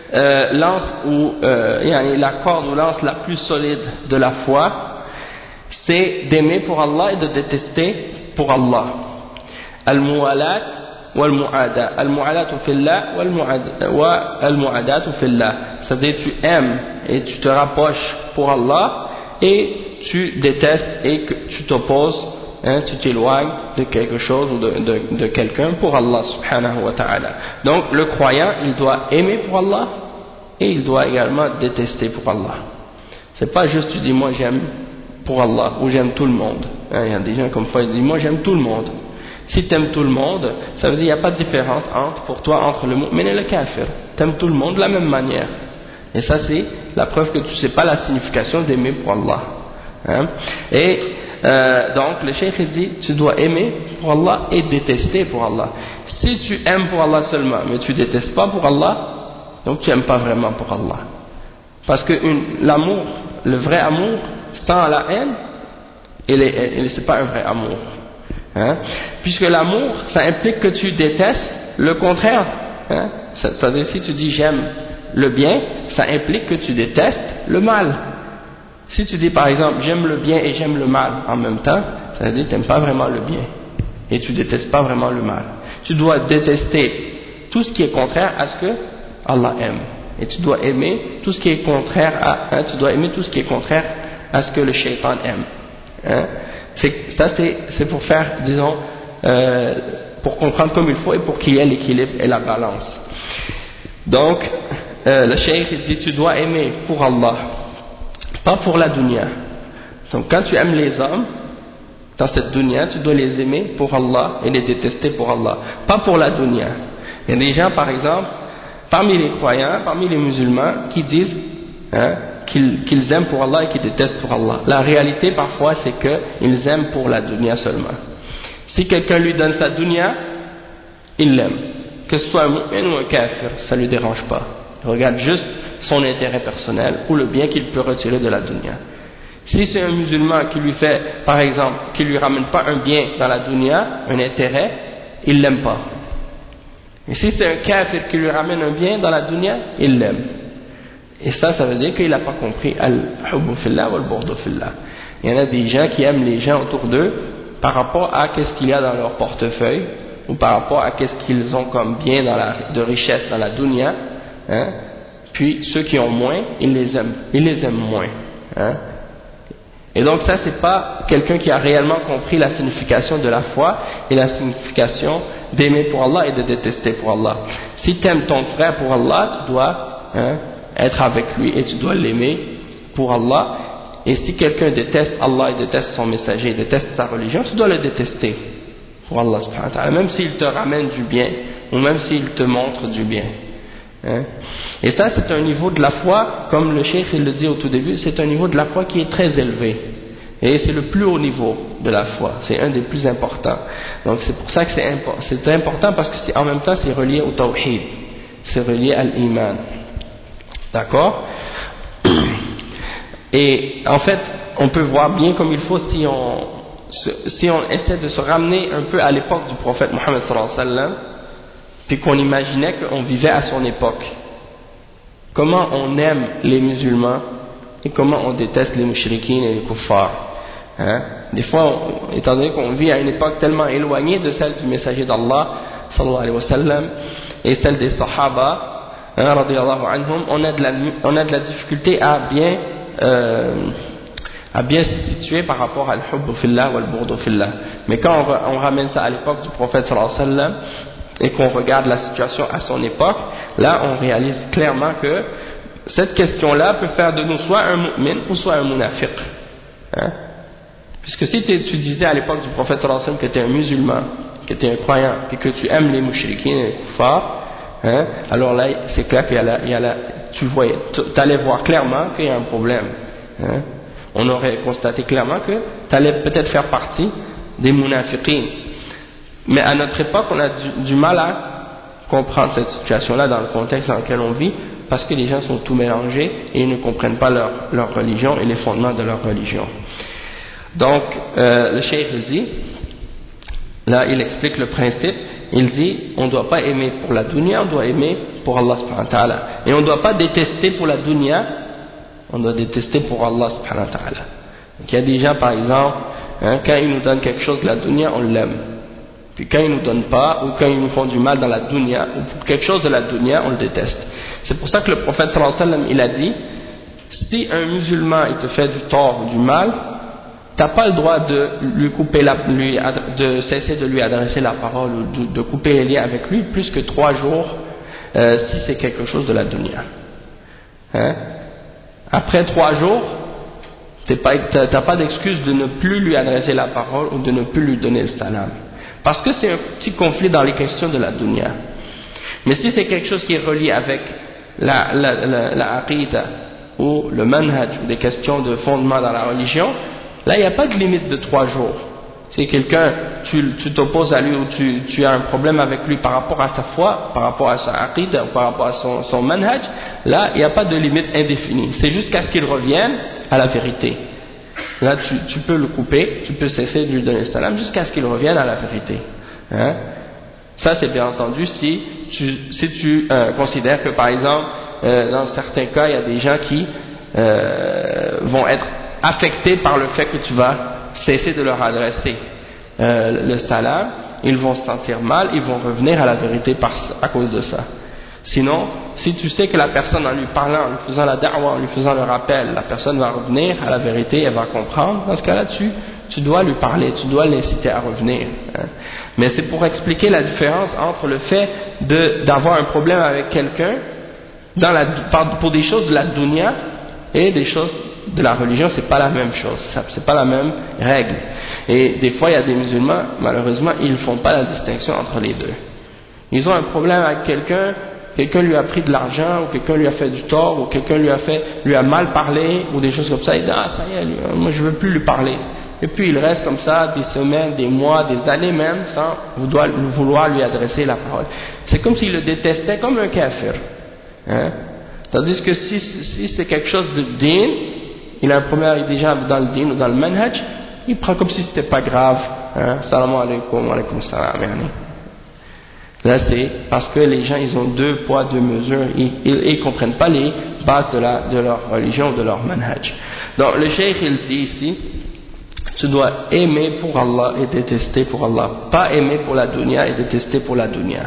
la corde ou lance la plus solide de la foi, c'est d'aimer pour Allah et de détester pour Allah. Al-muwalat wal-mu'ada, al-mu'alatu fillah wal-mu'adatu fillah, c'est-à-dire tu aimes et tu te rapproches pour Allah, et tu détestes et que tu t'opposes, tu t'éloignes de quelque chose ou de quelqu'un pour Allah subhanahu wa ta'ala. Donc le croyant il doit aimer pour Allah et il doit également détester pour Allah. C'est pas juste tu dis moi j'aime pour Allah ou j'aime tout le monde. Il y a des gens comme ça ils disent moi j'aime tout le monde. Si tu aimes tout le monde, ça veut dire qu'il n'y a pas de différence pour toi entre le mu'min et le kafir. Tu aimes tout le monde de la même manière. Et ça c'est la preuve que tu ne sais pas la signification d'aimer pour Allah. Donc le cheikh dit tu dois aimer pour Allah et détester pour Allah. Si tu aimes pour Allah seulement mais tu détestes pas pour Allah, donc tu n'aimes pas vraiment pour Allah. Parce que l'amour, le vrai amour sans la haine, c'est pas un vrai amour. Puisque l'amour ça implique que tu détestes le contraire. C'est-à-dire si tu dis j'aime le bien, ça implique que tu détestes le mal. Si tu dis par exemple j'aime le bien et j'aime le mal en même temps, ça veut dire que tu n'aimes pas vraiment le bien et tu détestes pas vraiment le mal. Tu dois détester tout ce qui est contraire à ce que Allah aime, et tu dois aimer tout ce qui est contraire à tu dois aimer tout ce qui est contraire à ce que le shaitan aime. C'est pour faire, disons, pour comprendre comme il faut et pour qu'il y ait l'équilibre et la balance. Donc le cheikh dit tu dois aimer pour Allah, pas pour la dunya. Donc quand tu aimes les hommes dans cette dunya, tu dois les aimer pour Allah et les détester pour Allah, pas pour la dunya. Il y a des gens par exemple parmi les croyants, parmi les musulmans qui disent qu'ils aiment pour Allah et qu'ils détestent pour Allah. La réalité parfois c'est qu'ils aiment pour la dunya seulement. Si quelqu'un lui donne sa dunya, il l'aime, que ce soit un mu'min ou un kafir, ça ne lui dérange pas. Il regarde juste son intérêt personnel ou le bien qu'il peut retirer de la dunya. Si c'est un musulman qui lui fait, par exemple, qui lui ramène pas un bien dans la dunya, un intérêt, il l'aime pas. Et si c'est un kafir qui lui ramène un bien dans la dunya, il l'aime. Et ça veut dire qu'il n'a pas compris al-hubbu fillah ou al-bughdu fillah. Il y en a des gens qui aiment les gens autour d'eux par rapport à qu'est-ce qu'il y a dans leur portefeuille ou par rapport à qu'est-ce qu'ils ont comme bien de richesse dans la dunya. Puis ceux qui ont moins, ils les aiment moins. Et donc ça c'est pas quelqu'un qui a réellement compris la signification de la foi et la signification d'aimer pour Allah et de détester pour Allah. Si tu aimes ton frère pour Allah, tu dois être avec lui et tu dois l'aimer pour Allah. Et si quelqu'un déteste Allah et déteste son messager, déteste sa religion, tu dois le détester pour Allah subhanahu wa ta'ala, même s'il te ramène du bien ou même s'il te montre du bien. Et ça c'est un niveau de la foi, comme le cheikh il le dit au tout début, c'est un niveau de la foi qui est très élevé et c'est le plus haut niveau de la foi, c'est un des plus importants. Donc c'est pour ça que c'est important parce que en même temps c'est relié au tawhid, c'est relié à l'iman, d'accord. Et en fait on peut voir bien comme il faut si on essaie de se ramener un peu à l'époque du prophète Mohammed sallallahu alayhi wa sallam, puis qu'on imaginait qu'on vivait à son époque. Comment on aime les musulmans et comment on déteste les mushrikines et les kuffars. Des fois, étant donné qu'on vit à une époque tellement éloignée de celle du messager d'Allah sallallahu alayhi wa sallam et celle des sahaba radiyallahu anhum, on a de la difficulté à bien se situer par rapport à al-hubbu fillah ou al-bughdu fillah. Mais quand on ramène ça à l'époque du prophète sallallahu alayhi wa sallam et qu'on regarde la situation à son époque, là on réalise clairement que cette question-là peut faire de nous soit un mu'min ou soit un munafiq. Puisque si tu disais à l'époque du prophète sallallahu alayhi wa sallam que tu es un musulman, que tu es un croyant et que tu aimes les mushrikines et les kuffars, alors là c'est clair qu'il tu allais voir clairement qu'il y a un problème. On aurait constaté clairement que tu allais peut-être faire partie des munafiqines. Mais à notre époque, on a du mal à comprendre cette situation-là dans le contexte dans lequel on vit, parce que les gens sont tout mélangés et ils ne comprennent pas leur religion et les fondements de leur religion. Donc, le cheikh dit, là il explique le principe, il dit, on ne doit pas aimer pour la dunya, on doit aimer pour Allah subhanahu wa ta'ala. Et on ne doit pas détester pour la dunya, on doit détester pour Allah subhanahu wa ta'ala. Donc il y a des gens par exemple, quand ils nous donnent quelque chose de la dunya, on l'aime. Puis quand ils ne nous donnent pas, ou quand ils nous font du mal dans la dunya, ou pour quelque chose de la dunya, on le déteste. C'est pour ça que le prophète sallallahu alayhi wa sallam, il a dit, si un musulman il te fait du tort ou du mal, tu n'as pas le droit de lui couper de cesser de lui adresser la parole ou de couper les liens avec lui plus que 3 jours si c'est quelque chose de la dunya. Après 3 jours, tu n'as pas d'excuse de ne plus lui adresser la parole ou de ne plus lui donner le salam. Parce que c'est un petit conflit dans les questions de la dunya. Mais si c'est quelque chose qui est relié avec la aqida ou le manhaj ou des questions de fondement dans la religion, là il n'y a pas de limite de 3 jours. Si quelqu'un, tu t'opposes à lui ou tu as un problème avec lui par rapport à sa foi, par rapport à sa aqida ou par rapport à son manhaj, là il n'y a pas de limite indéfinie. C'est jusqu'à ce qu'il revienne à la vérité. Là tu peux le couper, tu peux cesser de lui donner le salam jusqu'à ce qu'il revienne à la vérité. Ça c'est bien entendu si tu considères que par exemple dans certains cas il y a des gens qui vont être affectés par le fait que tu vas cesser de leur adresser le salam. Ils vont se sentir mal, ils vont revenir à la vérité à cause de ça. Sinon, si tu sais que la personne, en lui parlant, en lui faisant la da'wa, en lui faisant le rappel, la personne va revenir à la vérité, elle va comprendre, dans ce cas-là, tu dois lui parler, tu dois l'inciter à revenir. Mais c'est pour expliquer la différence entre le fait d'avoir un problème avec quelqu'un pour des choses de la dunya et des choses de la religion. C'est pas la même chose, c'est pas la même règle. Et des fois, il y a des musulmans, malheureusement, ils ne font pas la distinction entre les deux. Ils ont un problème avec quelqu'un lui a pris de l'argent, ou quelqu'un lui a fait du tort, ou quelqu'un lui a mal parlé, ou des choses comme ça. Il dit, ah ça y est, moi je veux plus lui parler. Et puis il reste comme ça des semaines, des mois, des années même, sans vouloir lui adresser la parole. C'est comme s'il le détestait comme un kafir. Tandis que si c'est quelque chose de din, il a un problème avec des gens dans le din ou dans le manhaj, il prend comme si c'était pas grave. Salam alaikum, alaikum salam. Là, c'est parce que les gens, ils ont deux poids, deux mesures, ils comprennent pas les bases de leur religion, de leur manhaj. Donc, le cheikh, il dit ici, tu dois aimer pour Allah et détester pour Allah. Pas aimer pour la dunya et détester pour la dunya.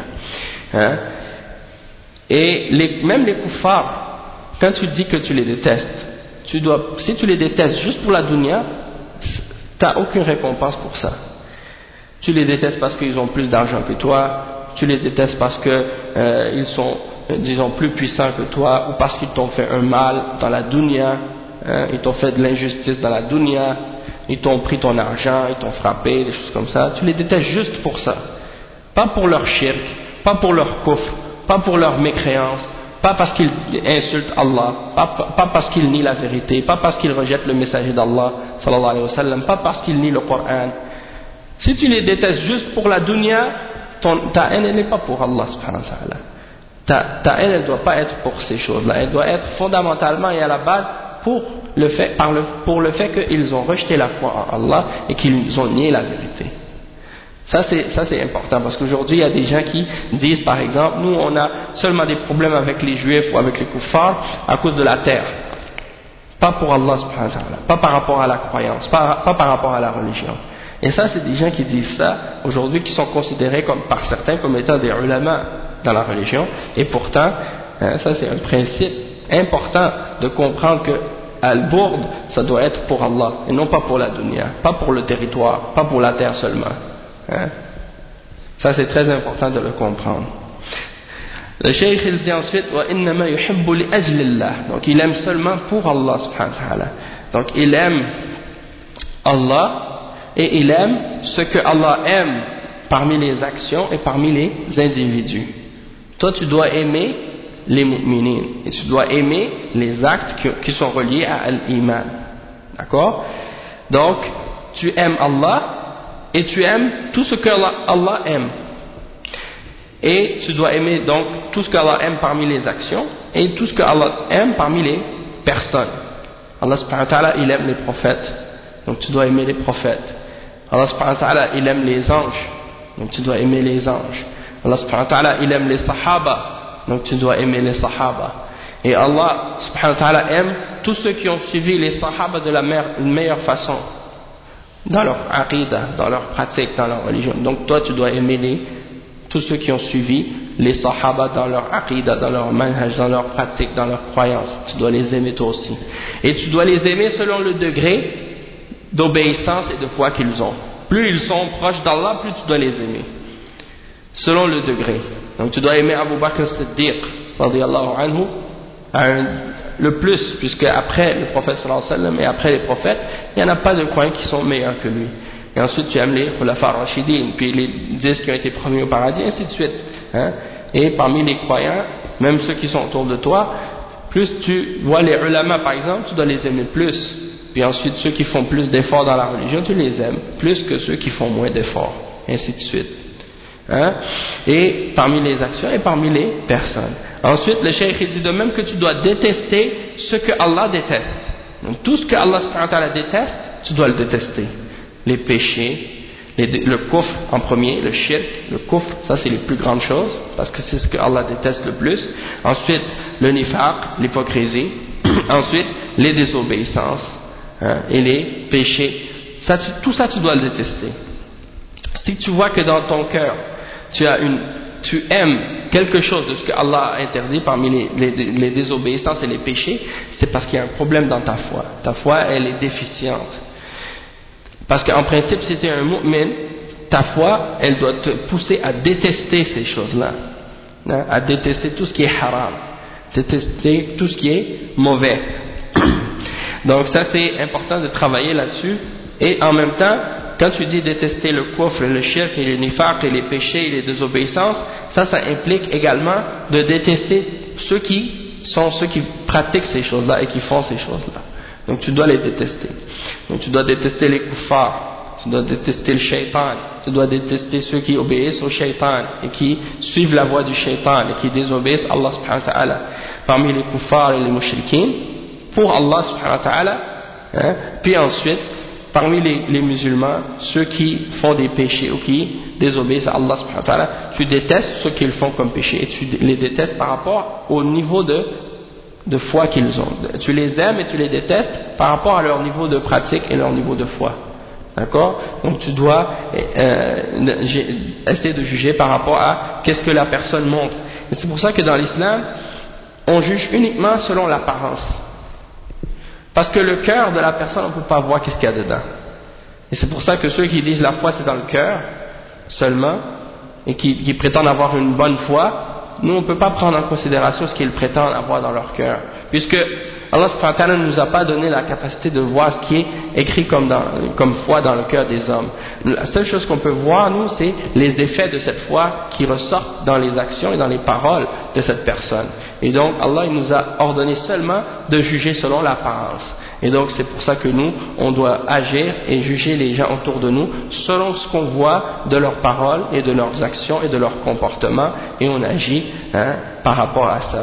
Et même les kuffars, quand tu dis que tu les détestes, si tu les détestes juste pour la dunya, t'as aucune récompense pour ça. Tu les détestes parce qu'ils ont plus d'argent que toi, tu les détestes parce que ils sont, disons, plus puissants que toi, ou parce qu'ils t'ont fait un mal dans la dunya, ils t'ont fait de l'injustice dans la dunya, ils t'ont pris ton argent, ils t'ont frappé, des choses comme ça. Tu les détestes juste pour ça. Pas pour leur shirk, pas pour leur kufr, pas pour leur mécréance, pas parce qu'ils insultent Allah, pas parce qu'ils nient la vérité, pas parce qu'ils rejettent le messager d'Allah, sallallahu alayhi wa sallam, pas parce qu'ils nient le Coran. Si tu les détestes juste pour la dunya, ta haine, elle n'est pas pour Allah subhanahu wa ta'ala. Ta haine, elle ne doit pas être pour ces choses-là. Elle doit être fondamentalement et à la base pour le fait qu'ils ont rejeté la foi en Allah et qu'ils ont nié la vérité. Ça c'est important, parce qu'aujourd'hui il y a des gens qui disent, par exemple, nous on a seulement des problèmes avec les juifs ou avec les kuffars à cause de la terre, pas pour Allah subhanahu wa ta'ala, pas par rapport à la croyance, pas par rapport à la religion. Et ça, c'est des gens qui disent ça aujourd'hui, qui sont considérés par certains comme étant des ulama dans la religion. Et pourtant, ça c'est un principe important de comprendre que al-bourd, ça doit être pour Allah et non pas pour la dunya, pas pour le territoire, pas pour la terre seulement. Ça c'est très important de le comprendre. Le cheikh il dit ensuite, وَإِنَّمَا يُحِبُّ لِأَجْلِ اللَّهِ. Donc il aime seulement pour Allah subhanahu wa ta'ala. Donc il aime Allah et il aime ce que Allah aime parmi les actions et parmi les individus. Toi tu dois aimer les mu'minines et tu dois aimer les actes qui sont reliés à l'iman. D'accord? Donc tu aimes Allah et tu aimes tout ce que Allah aime. Et tu dois aimer donc tout ce qu'Allah aime parmi les actions et tout ce qu'Allah aime parmi les personnes. Allah subhanahu wa ta'ala, il aime les prophètes, donc tu dois aimer les prophètes. Allah subhanahu wa ta'ala, il aime les anges, donc tu dois aimer les anges. Allah subhanahu wa ta'ala, il aime les sahaba, donc tu dois aimer les sahaba. Et Allah subhanahu wa ta'ala aime tous ceux qui ont suivi les sahaba de la meilleure façon, dans leur aqidah, dans leur pratique, dans leur religion. Donc toi tu dois aimer tous ceux qui ont suivi les sahaba dans leur aqidah, dans leur manhaj, dans leur pratique, dans leur croyance. Tu dois les aimer toi aussi. Et tu dois les aimer selon le degré d'obéissance et de foi qu'ils ont. Plus ils sont proches d'Allah, plus tu dois les aimer. Selon le degré. Donc tu dois aimer Abu Bakr as-Siddiq, radiyallahu anhu, le plus, puisque après le prophète sallallahu alayhi wa sallam et après les prophètes, il n'y en a pas de croyants qui sont meilleurs que lui. Et ensuite tu aimes les Khulafa Rashidin, puis les 10 qui ont été promis au paradis, ainsi de suite. Et parmi les croyants, même ceux qui sont autour de toi, plus tu vois les ulama par exemple, tu dois les aimer plus. Puis ensuite ceux qui font plus d'efforts dans la religion, tu les aimes plus que ceux qui font moins d'efforts, ainsi de suite. Et parmi les actions et parmi les personnes. Ensuite le cheikh dit de même que tu dois détester ce que Allah déteste. Donc tout ce que Allah subhanahu wa ta'ala déteste, tu dois le détester. Les péchés, le kufr en premier, le shirk, le kufr, ça c'est les plus grandes choses, parce que c'est ce que Allah déteste le plus. Ensuite, le nifaq, l'hypocrisie, Ensuite, les désobéissances et les péchés. Tout ça, tu dois le détester. Si tu vois que dans ton cœur, tu aimes quelque chose de ce que Allah a interdit parmi les désobéissances et les péchés, c'est parce qu'il y a un problème dans ta foi. Ta foi, elle est déficiente. Parce qu'en principe, si tu es un mu'min, ta foi, elle doit te pousser à détester ces choses-là, à détester tout ce qui est haram, détester tout ce qui est mauvais. Donc ça, c'est important de travailler là-dessus. Et en même temps, quand tu dis détester le kufr, le shirk et le nifaq et les péchés et les désobéissances, ça implique également de détester ceux qui pratiquent ces choses-là et qui font ces choses-là. Donc tu dois les détester. Donc tu dois détester les kuffars, tu dois détester le shaitan, tu dois détester ceux qui obéissent au shaitan et qui suivent la voie du shaitan et qui désobéissent Allah subhanahu wa ta'ala. Parmi les kuffars et les mushrikins, pour Allah subhanahu wa ta'ala, puis ensuite, parmi les musulmans, ceux qui font des péchés ou qui désobéissent à Allah subhanahu wa ta'ala, tu détestes ceux qu'ils font comme péché et tu les détestes par rapport au niveau de foi qu'ils ont. Tu les aimes et tu les détestes par rapport à leur niveau de pratique et leur niveau de foi. D'accord? Donc tu dois essayer de juger par rapport à qu'est-ce que la personne montre. Et c'est pour ça que dans l'islam, on juge uniquement selon l'apparence. Parce que le cœur de la personne, on ne peut pas voir qu'est-ce qu'il y a dedans. Et c'est pour ça que ceux qui disent la foi c'est dans le cœur seulement, et qui prétendent avoir une bonne foi, nous on ne peut pas prendre en considération ce qu'ils prétendent avoir dans leur cœur. Puisque Allah subhanahu wa ta'ala ne nous a pas donné la capacité de voir ce qui est écrit comme foi dans le cœur des hommes. La seule chose qu'on peut voir, nous, c'est les effets de cette foi qui ressortent dans les actions et dans les paroles de cette personne. Et donc, Allah il nous a ordonné seulement de juger selon l'apparence. Et donc, c'est pour ça que nous, on doit agir et juger les gens autour de nous selon ce qu'on voit de leurs paroles et de leurs actions et de leurs comportements, et on agit par rapport à ça.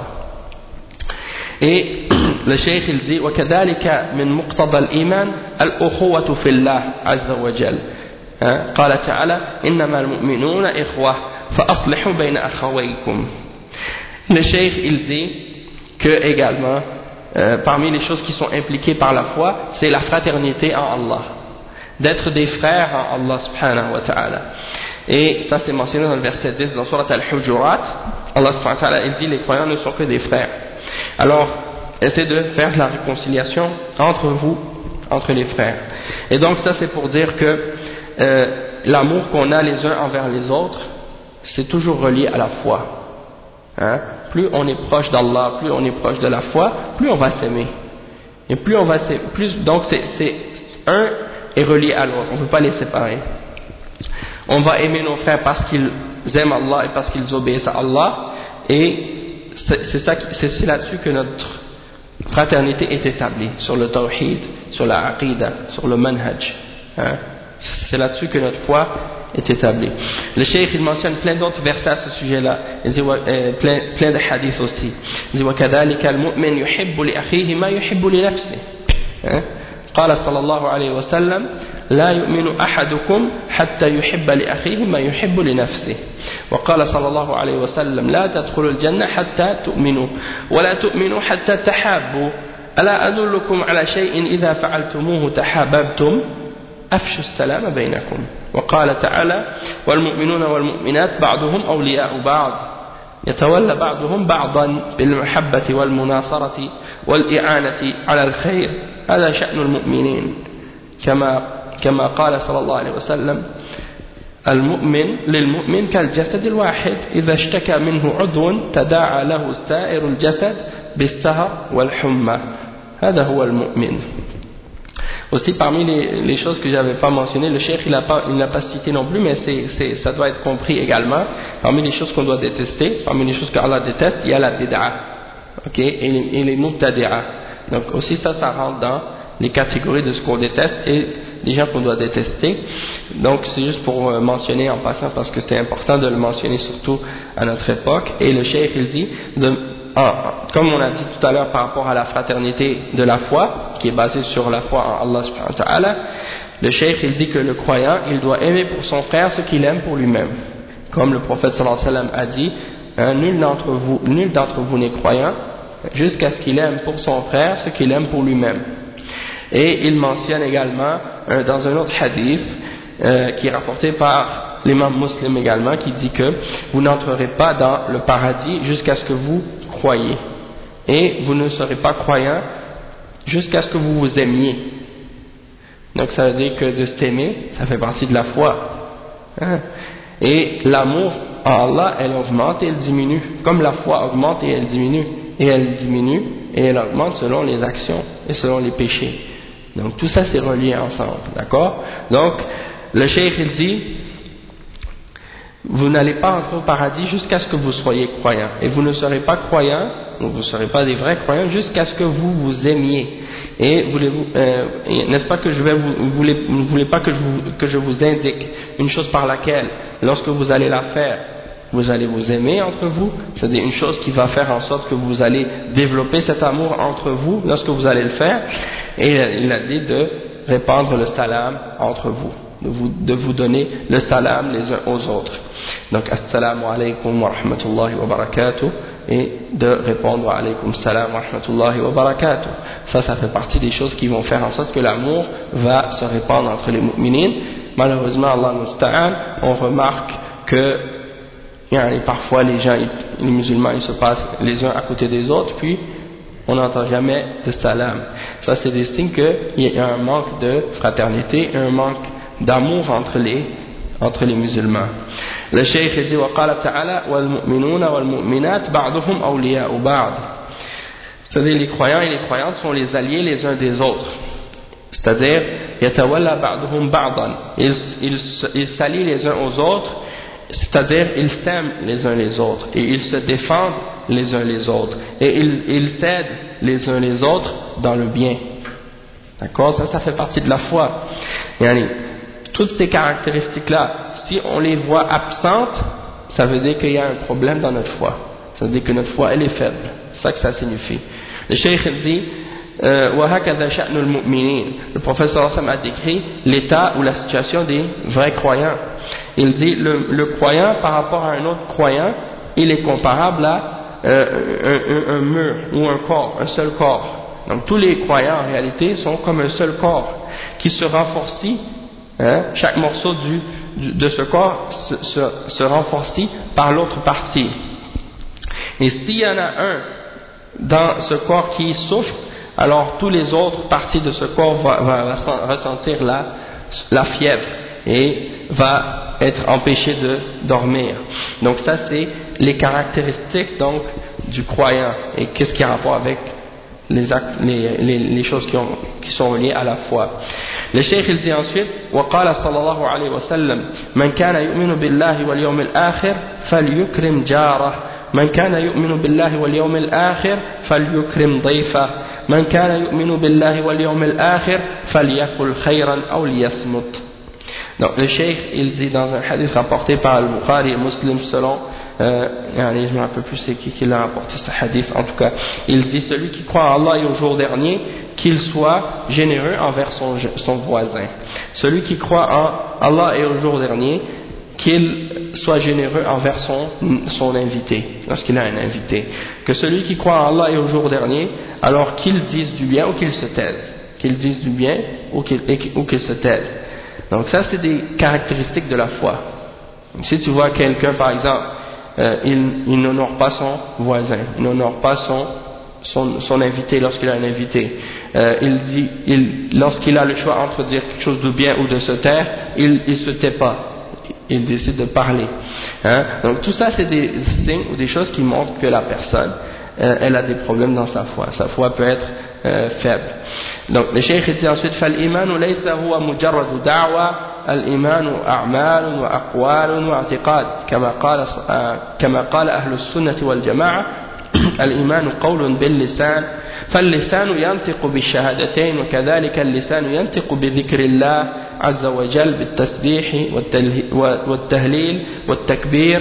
Et le cheikh il dit وكذلك من مقتضى الإيمان الأخوة في الله عز وجل قال تعالى إنما المؤمنون إخوة فأصلحوا بين أخويكم. Le cheikh il dit que également parmi les choses qui sont impliquées par la foi, c'est la fraternité en Allah, d'être des frères en Allah subhanahu wa ta'ala. Et ça c'est mentionné dans le verset 10 dans Surat Al-Hujurat. Allah subhanahu wa ta'ala il dit les croyants ne sont que des frères. Alors essayez de faire de la réconciliation entre vous, entre les frères. Et donc ça c'est pour dire que l'amour qu'on a les uns envers les autres, c'est toujours relié à la foi. Plus on est proche d'Allah, plus on est proche de la foi, plus on va s'aimer. Et plus on va s'aimer, donc c'est un est relié à l'autre, on ne peut pas les séparer. On va aimer nos frères parce qu'ils aiment Allah et parce qu'ils obéissent à Allah, et c'est là-dessus que notre fraternité est établie, sur le tawhid, sur la aqidah, sur le manhaj. C'est là-dessus que notre foi est établie. Le cheikh il mentionne plein d'autres versets à ce sujet-là. Il dit plein de hadiths aussi. Il dit وَكَذَلِكَ الْمُؤْمِنُ يُحِبُّ لِأَخِيهِ مَا يُحِبُّ لِنَفْسِهِ. قال صلى الله عليه وسلم لا يؤمن أحدكم حتى يحب لأخيه ما يحب لنفسه. وقال صلى الله عليه وسلم لا تدخلوا الجنة حتى تؤمنوا ولا تؤمنوا حتى تحابوا ألا أدلكم على شيء إذا فعلتموه تحاببتم أفشوا السلام بينكم. وقال تعالى والمؤمنون والمؤمنات بعضهم أولياء بعض يتولى بعضهم بعضا بالمحبة والمناصرة والإعانة على الخير هذا شأن المؤمنين كما قال صلى الله عليه وسلم المؤمن للمؤمن كالجسد الواحد إذا اشتكى منه عضو تداعى له سائر الجسد بالسهر والحمى هذا هو المؤمن. Aussi parmi les choses que j'avais pas mentionnées, le cheikh il n'a pas cité non plus, mais ça doit être compris également. Parmi les choses qu'on doit détester, parmi les choses qu'Allah déteste, il y a la bid'a, et les mubtadi'a. Donc aussi ça rentre dans les catégories de ce qu'on déteste et des gens qu'on doit détester. Donc c'est juste pour mentionner en passant parce que c'est important de le mentionner surtout à notre époque. Et le cheikh il dit comme on a dit tout à l'heure par rapport à la fraternité de la foi qui est basée sur la foi en Allah subhanahu wa ta'ala, le cheikh il dit que le croyant il doit aimer pour son frère ce qu'il aime pour lui-même, comme le prophète sallallahu alayhi wa sallam a dit nul d'entre vous n'est croyant jusqu'à ce qu'il aime pour son frère ce qu'il aime pour lui-même. Et il mentionne également dans un autre hadith qui est rapporté par l'imam Muslim également, qui dit que vous n'entrerez pas dans le paradis jusqu'à ce que vous croyiez, et vous ne serez pas croyants jusqu'à ce que vous vous aimiez. Donc ça veut dire que de s'aimer, ça fait partie de la foi, hein? Et l'amour en Allah, elle augmente et elle diminue, comme la foi augmente et elle diminue, et elle diminue et elle augmente selon les actions et selon les péchés. Donc tout ça c'est relié ensemble, d'accord? Donc le cheikh il dit, vous n'allez pas entrer au paradis jusqu'à ce que vous soyez croyants, et vous ne serez pas croyants, vous ne serez pas des vrais croyants jusqu'à ce que vous vous aimiez. Et voulez-vous, n'est-ce pas que vous voulez pas que je vous indique une chose par laquelle, lorsque vous allez la faire, vous allez vous aimer entre vous, c'est-à-dire une chose qui va faire en sorte que vous allez développer cet amour entre vous lorsque vous allez le faire. Et il a dit de répandre le salam entre vous, de vous donner le salam les uns aux autres. Donc assalamu alaykum wa rahmatullahi wa barakatuh, et de répondre alaykum salam wa rahmatullahi wa barakatuh. Ça fait partie des choses qui vont faire en sorte que l'amour va se répandre entre les mu'minines. Malheureusement, Allah musta'an, on remarque que parfois les musulmans ils se passent les uns à côté des autres, puis on n'entend jamais de salam. Ça c'est des signes qu'il y a un manque de fraternité, un manque d'amour entre les musulmans. Le cheikh dit وقال تعالى والمؤمنون والمؤمنات بعضهم أولياء بعض. C'est-à-dire les croyants et les croyantes sont les alliés les uns des autres. C'est-à-dire يتولى بعضهم بعضا. Ils s'allient les uns aux autres, c'est-à-dire ils s'aiment les uns les autres et ils se défendent les uns les autres et ils s'aident les uns les autres dans le bien. D'accord? Ça fait partie de la foi. Toutes ces caractéristiques-là, si on les voit absentes, ça veut dire qu'il y a un problème dans notre foi. Ça veut dire que notre foi, elle est faible. C'est ça que ça signifie. Le cheikh dit, le professeur Hassan a décrit l'état ou la situation des vrais croyants. Il dit, le croyant par rapport à un autre croyant, il est comparable à un mur ou un corps, un seul corps. Donc tous les croyants en réalité sont comme un seul corps qui se renforce. Chaque morceau de ce corps se renforce par l'autre partie. Et s'il y en a un dans ce corps qui souffre, alors tous les autres parties de ce corps vont ressentir la fièvre et va être empêché de dormir. Donc ça c'est les caractéristiques donc du croyant. Et qu'est-ce qui a rapport avec les choses qui sont reliées à la foi. Le cheikh il dit ensuite وقال صلى الله عليه وسلم من كان يؤمن بالله واليوم الآخر فليكرم جاره من كان يؤمن بالله واليوم الآخر فليكرم ضيفه من كان يؤمن بالله واليوم الآخر فليقل خيرا أو ليصمت. Donc le cheikh il dit dans un hadith rapporté par Al-Bukhari et Muslim selon je ne me rappelle plus c'est qui l'a rapporté ce hadith, en tout cas il dit celui qui croit en Allah et au jour dernier qu'il soit généreux envers son voisin, celui qui croit en Allah et au jour dernier qu'il soit généreux envers son invité lorsqu'il a un invité, que celui qui croit en Allah et au jour dernier alors qu'il dise du bien ou qu'il se taise, qu'il dise du bien ou qu'il se taise. Donc ça c'est des caractéristiques de la foi. Si tu vois quelqu'un par exemple il n'honore pas son voisin, il n'honore pas son invité lorsqu'il a un invité, lorsqu'il a le choix entre dire quelque chose de bien ou de se taire, il se tait pas, il décide de parler. Donc tout ça c'est des signes ou des choses qui montrent que la personne elle a des problèmes dans sa foi peut être faible. Donc le cheikh dit ensuite فالإيمان ليس هو مجرد دعوة الإيمان أعمال وأقوال واعتقاد كما قال أهل السنة والجماعة الإيمان قول باللسان فاللسان ينطق بالشهادتين وكذلك اللسان ينطق بذكر الله عز وجل بالتسبيح والتهليل والتكبير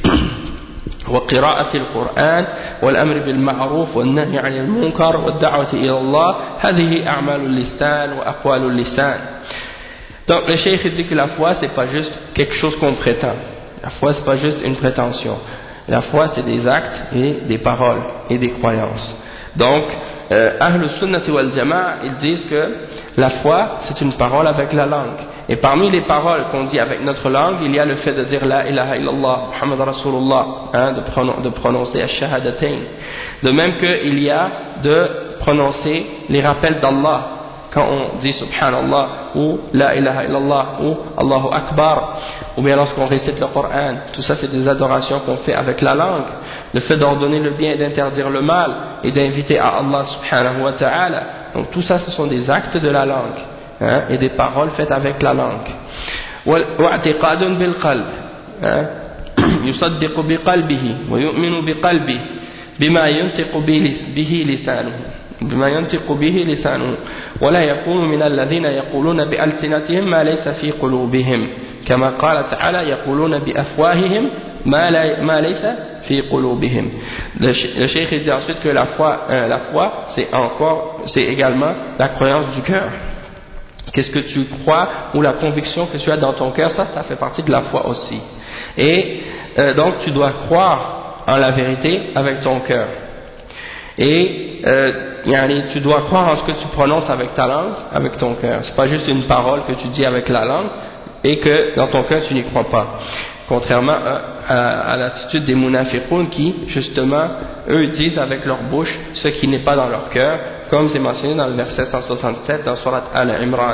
وقراءة القرآن والأمر بالمعروف والنهي عن المنكر والدعوة إلى الله هذه أعمال اللسان وأقوال اللسان. Donc le cheikh dit que la foi c'est pas juste quelque chose qu'on prétend, la foi c'est pas juste une prétention, la foi c'est des actes et des paroles et des croyances. Donc, Ahl Sunnati wal Jama'a, ils disent que la foi, c'est une parole avec la langue. Et parmi les paroles qu'on dit avec notre langue, il y a le fait de dire La ilaha illallah, Muhammad Rasulullah, de prononcer Ash-Shahadatain. De même qu'il y a de prononcer les rappels d'Allah, quand on dit Subhanallah, ou La ilaha illallah, ou Allahu Akbar, ou bien lorsqu'on récite le Coran. Tout ça, c'est des adorations qu'on fait avec la langue. Le fait d'ordonner le bien et d'interdire le mal, et d'inviter à Allah subhanahu wa ta'ala. Donc tout ça, ce sont des actes de la langue, et des paroles faites avec la langue. واعتقاد بالقلب يصدق بقلبه ويؤمن بقلبه بما ينطق به لسانه ولا يكون من الذين يقولون بألسنتهم ما ليس في قلوبهم كما قال تعالى يقولون بأفواههم ما ليس في قلوبهم. Le cheikh dit ensuite que la foi c'est également la croyance du cœur. Qu'est-ce que tu crois ou la conviction que tu as dans ton cœur, ça fait partie de la foi aussi. Et donc tu dois croire en la vérité avec ton cœur. Et tu dois croire en ce que tu prononces avec ta langue, avec ton cœur. C'est pas juste une parole que tu dis avec la langue et que dans ton cœur tu n'y crois pas. Contrairement à l'attitude des munafiqoun qui, justement, eux disent avec leur bouche ce qui n'est pas dans leur cœur, comme c'est mentionné dans le verset 167 dans Surat Al-Imran.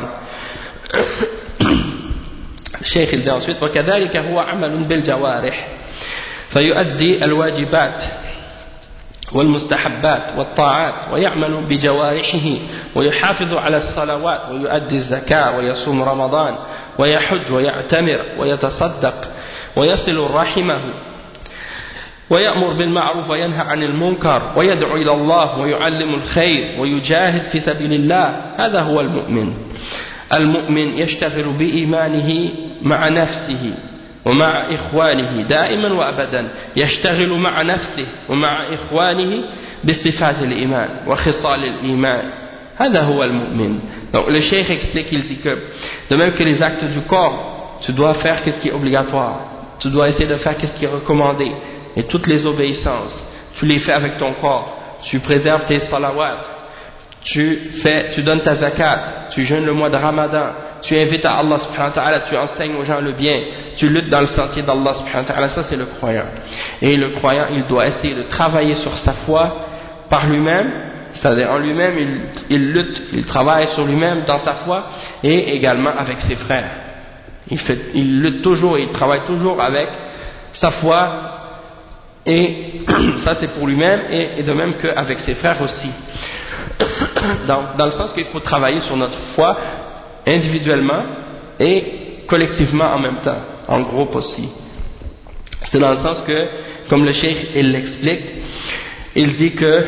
الشيخ il dit ensuite وكذلك هو عمل بالجوارح فيؤدي الواجبات والمستحبات والطاعات ويعمل بجوارحه ويحافظ على الصلوات ويؤدي الزكاة ويصوم رمضان ويحج ويعتمر ويتصدق ويصل رحمه ويأمر بالمعروف وينهى عن المنكر ويدعو إلى الله ويعلم الخير ويجاهد في سبيل الله. هذا هو المؤمن. المؤمن يشتغل بإيمانه مع نفسه ومع إخوانه دائما وأبدا، يشتغل مع نفسه ومع إخوانه بصفات الإيمان وخصال الإيمان. هذا هو المؤمن. Donc le cheikh explique, il dit que de même que les actes du corps, tu dois faire ce qui est obligatoire, tu dois essayer de faire ce qui est recommandé, et toutes les obéissances, tu les fais avec ton corps, tu préserves tes salawats, tu donnes ta zakat, tu jeûnes le mois de Ramadan, tu invites à Allah subhanahu wa ta'ala, tu enseignes aux gens le bien, tu luttes dans le sentier d'Allah subhanahu wa ta'ala. Ça c'est le croyant. Et le croyant, il doit essayer de travailler sur sa foi par lui-même, c'est-à-dire en lui-même il lutte, il travaille sur lui-même dans sa foi, et également avec ses frères. Il lutte toujours et il travaille toujours avec sa foi, et ça c'est pour lui-même, et de même qu'avec ses frères aussi. Dans le sens qu'il faut travailler sur notre foi individuellement et collectivement en même temps, en groupe aussi. C'est dans le sens que, comme le cheikh il l'explique, il dit que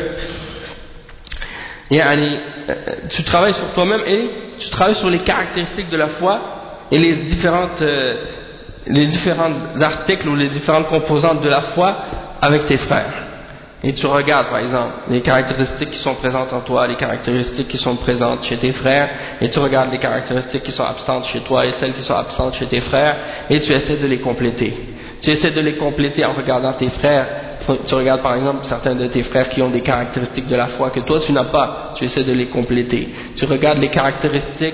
tu travailles sur toi-même et tu travailles sur les caractéristiques de la foi et les différents articles ou les différentes composantes de la foi avec tes frères. Et tu regardes par exemple les caractéristiques qui sont présentes en toi, les caractéristiques qui sont présentes chez tes frères, et tu regardes les caractéristiques qui sont absentes chez toi et celles qui sont absentes chez tes frères, et tu essaies de les compléter. Tu essaies de les compléter en regardant tes frères. Tu regardes par exemple certains de tes frères qui ont des caractéristiques de la foi que toi tu n'as pas, tu essaies de les compléter. Tu regardes les caractéristiques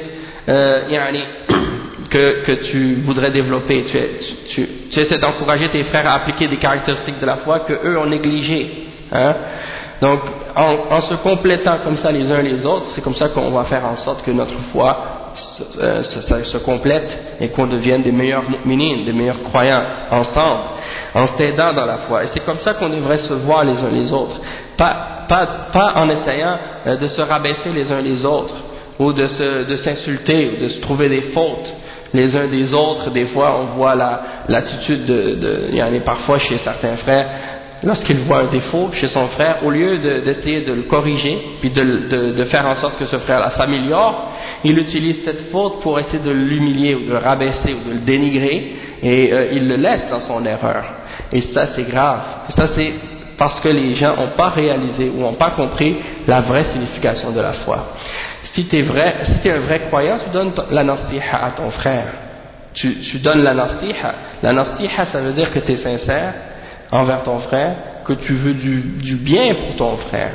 que tu voudrais développer, tu essaies d'encourager tes frères à appliquer des caractéristiques de la foi que eux ont négligées. Donc en se complétant comme ça les uns les autres, c'est comme ça qu'on va faire en sorte que notre foi se complète et qu'on devienne des meilleurs mu'minines, des meilleurs croyants ensemble, en s'aidant dans la foi. Et c'est comme ça qu'on devrait se voir les uns les autres, pas en essayant de se rabaisser les uns les autres, ou de s'insulter, ou de se trouver des fautes les uns des autres. Des fois on voit l'attitude il y en a parfois chez certains frères, lorsqu'il voit un défaut chez son frère, au lieu d'essayer de le corriger, puis de faire en sorte que ce frère-là s'améliore, il utilise cette faute pour essayer de l'humilier ou de le rabaisser ou de le dénigrer, et il le laisse dans son erreur. Et ça c'est grave. Et ça c'est parce que les gens n'ont pas réalisé ou n'ont pas compris la vraie signification de la foi. Si tu es un vrai croyant, tu donnes la nasiha à ton frère. Tu donnes la nasiha. La nasiha, ça veut dire que tu es sincère envers ton frère, que tu veux du bien pour ton frère,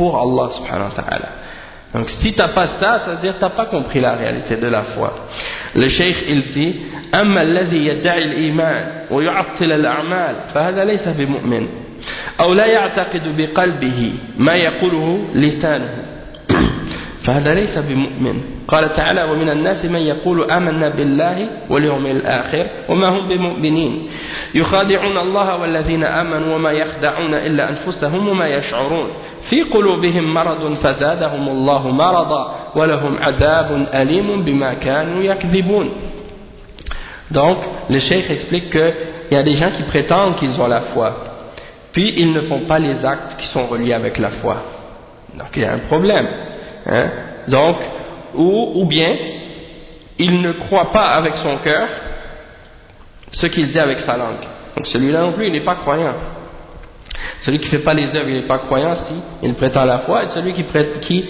pour Allah subhanahu wa ta'ala. Donc si tu n'as pas ça, ça veut dire que tu n'as pas compris la réalité de la foi. Le cheikh il dit أما الذي يدعي الإيمان ويعطل الأعمال فهذا ليس بمؤمن أو لا يعتقد بقلبه ما يقوله لسانه فهذا ليس بمؤمن. قال تعالى ومن الناس من يقول آمنا بالله واليوم الآخر وما هم بمؤمنين يخادعون الله والذين آمنوا وما يخدعون إلا أنفسهم وما يشعرون في قلوبهم مرض فزادهم الله مرضا ولهم عذاب أليم بما كانوا يكذبون. Donc le cheikh explique qu'il y a des gens qui prétendent qu'ils ont la foi puis ils ne font pas les actes qui sont reliés avec la foi. Donc il y a un problème, hein? Donc ou bien il ne croit pas avec son cœur ce qu'il dit avec sa langue. Donc celui-là non plus il n'est pas croyant. Celui qui ne fait pas les œuvres il n'est pas croyant si il prétend la foi, et celui qui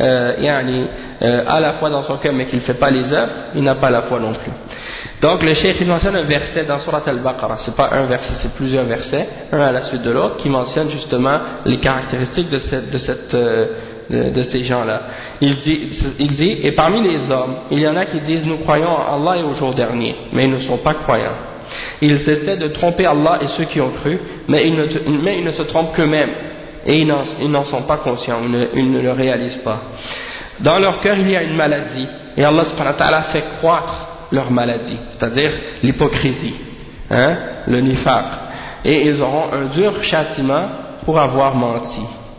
a la foi dans son cœur mais qui ne fait pas les œuvres il n'a pas la foi non plus. Donc le cheikh il mentionne un verset dans Surat Al-Baqarah, c'est pas un verset, c'est plusieurs versets, un à la suite de l'autre, qui mentionne justement les caractéristiques de ces gens-là. Il dit, et parmi les hommes, il y en a qui disent nous croyons en Allah et au jour dernier, mais ils ne sont pas croyants. Ils essaient de tromper Allah et ceux qui ont cru, mais ils ne se trompent qu'eux-mêmes, et ils n'en sont pas conscients, ils ne le réalisent pas. Dans leur cœur il y a une maladie, et Allah subhanahu wa ta'ala fait croître leur maladie, c'est-à-dire l'hypocrisie, hein, le nifaq, et ils auront un dur châtiment pour avoir menti.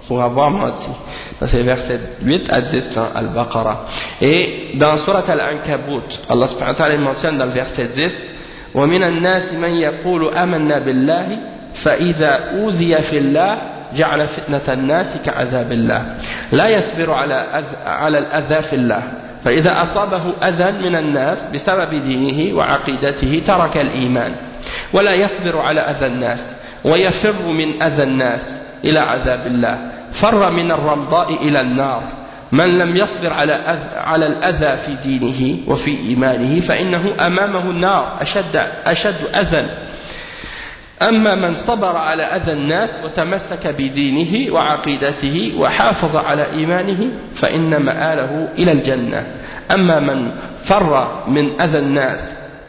Ça c'est verset 8 à 10 dans Al-Baqarah. Et dans Surat Al-Ankabut, Allah subhanahu wa ta'ala mentionne dans le verset 10 وَمِنَ النَّاسِ مَنْ يَقُولُ آمَنَّا بِاللَّهِ فَإِذَا أُوذِيَ فِي اللَّهِ جَعَلَ فِتْنَةَ النَّاسِ كَعَذَابِ اللَّهِ لا يصبر على الأذى في الله فإذا أصابه أذى من الناس بسبب دينه وعقيدته ترك الإيمان ولا يصبر على أذى الناس ويفر من أذى الناس إلى عذاب الله فر من الرمضاء إلى النار من لم يصبر على الأذى في دينه وفي إيمانه فإنه أمامه النار أشد أذى أما من صبر على أذى الناس وتمسك بدينه وعقيدته وحافظ على إيمانه فإن مآله إلى الجنة أما من فر من أذى الناس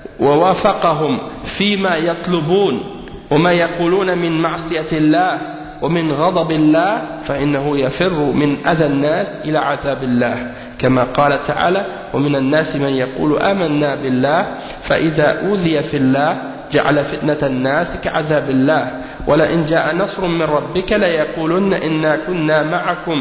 ووافقهم فيما يطلبون وما يقولون من معصية الله ومن غضب الله فإنه يفر من أذى الناس إلى عذاب الله كما قال تعالى ومن الناس من يقول آمنا بالله فإذا أوذي في الله جعل فتنة الناس كعذاب الله ولئن جاء نصر من ربك ليقولن إنا كنا معكم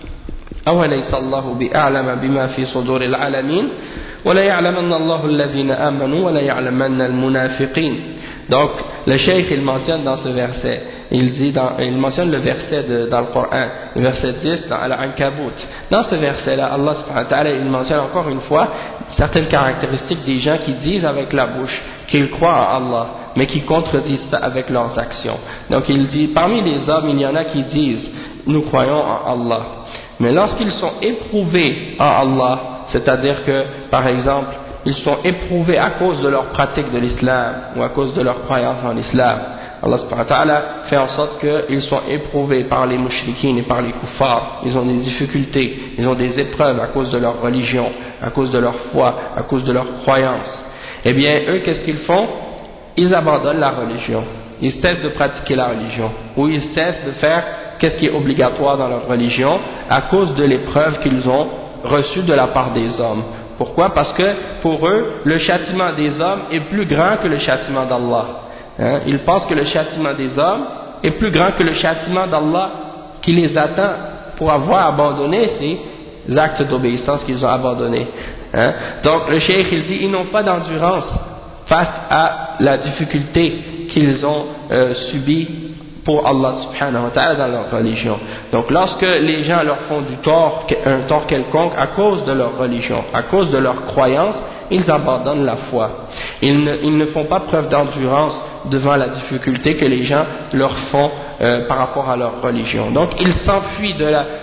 أوليس الله بأعلم بما في صدور العالمين وليعلمن الله الذين آمنوا وليعلمن المنافقين. Donc le cheikh il mentionne dans ce verset, il mentionne le verset dans le Coran, le verset 10 dans Al-Ankabut. Dans ce verset là, Allah subhanahu wa ta'ala il mentionne encore une fois certaines caractéristiques des gens qui disent avec la bouche qu'ils croient en Allah, mais qui contredisent ça avec leurs actions. Donc il dit, parmi les hommes il y en a qui disent nous croyons en Allah, mais lorsqu'ils sont éprouvés en Allah, c'est-à-dire que par exemple ils sont éprouvés à cause de leur pratique de l'islam ou à cause de leur croyance en l'islam, Allah subhanahu wa ta'ala fait en sorte qu'ils sont éprouvés par les mushrikines et par les kuffars. Ils ont des difficultés, ils ont des épreuves à cause de leur religion, à cause de leur foi, à cause de leur croyance. Eh bien eux qu'est-ce qu'ils font? Ils abandonnent la religion, ils cessent de pratiquer la religion, ou ils cessent de faire qu'est-ce qui est obligatoire dans leur religion à cause de l'épreuve qu'ils ont reçue de la part des hommes. Pourquoi? Parce que pour eux, le châtiment des hommes est plus grand que le châtiment d'Allah. Hein? Ils pensent que le châtiment des hommes est plus grand que le châtiment d'Allah qui les attend pour avoir abandonné ces actes d'obéissance qu'ils ont abandonnés. Hein? Donc le cheikh il dit, ils n'ont pas d'endurance face à la difficulté qu'ils ont subie pour Allah subhanahu wa ta'ala dans leur religion. Donc lorsque les gens leur font du tort, un tort quelconque à cause de leur religion, à cause de leur croyance, ils abandonnent la foi. Ils ne font pas preuve d'endurance devant la difficulté que les gens leur font par rapport à leur religion. Donc ils s'enfuient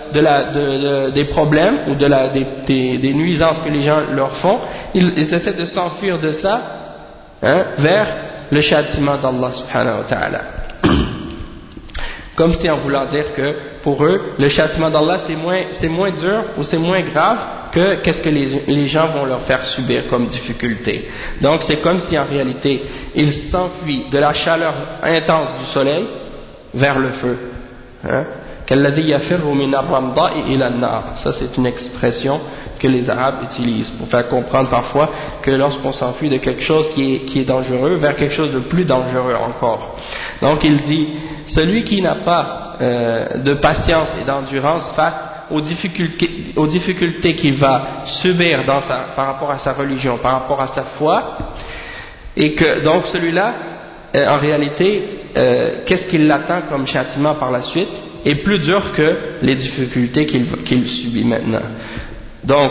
des problèmes ou des nuisances que les gens leur font, ils essaient de s'enfuir de ça, hein, vers le châtiment d'Allah subhanahu wa ta'ala. comme si en voulant dire que pour eux, le châtiment d'Allah c'est moins dur ou c'est moins grave que qu'est-ce que les gens vont leur faire subir comme difficulté. Donc c'est comme si en réalité ils s'enfuient de la chaleur intense du soleil vers le feu. Hein? Ça c'est une expression que les Arabes utilisent pour faire comprendre parfois que lorsqu'on s'enfuit de quelque chose qui est dangereux vers quelque chose de plus dangereux encore. Donc il dit, celui qui n'a pas de patience et d'endurance face aux difficultés qu'il va subir par rapport à sa religion, par rapport à sa foi, et que donc celui-là en réalité qu'est-ce qui l'attend comme châtiment par la suite est plus dur que les difficultés qu'il subit maintenant. Donc,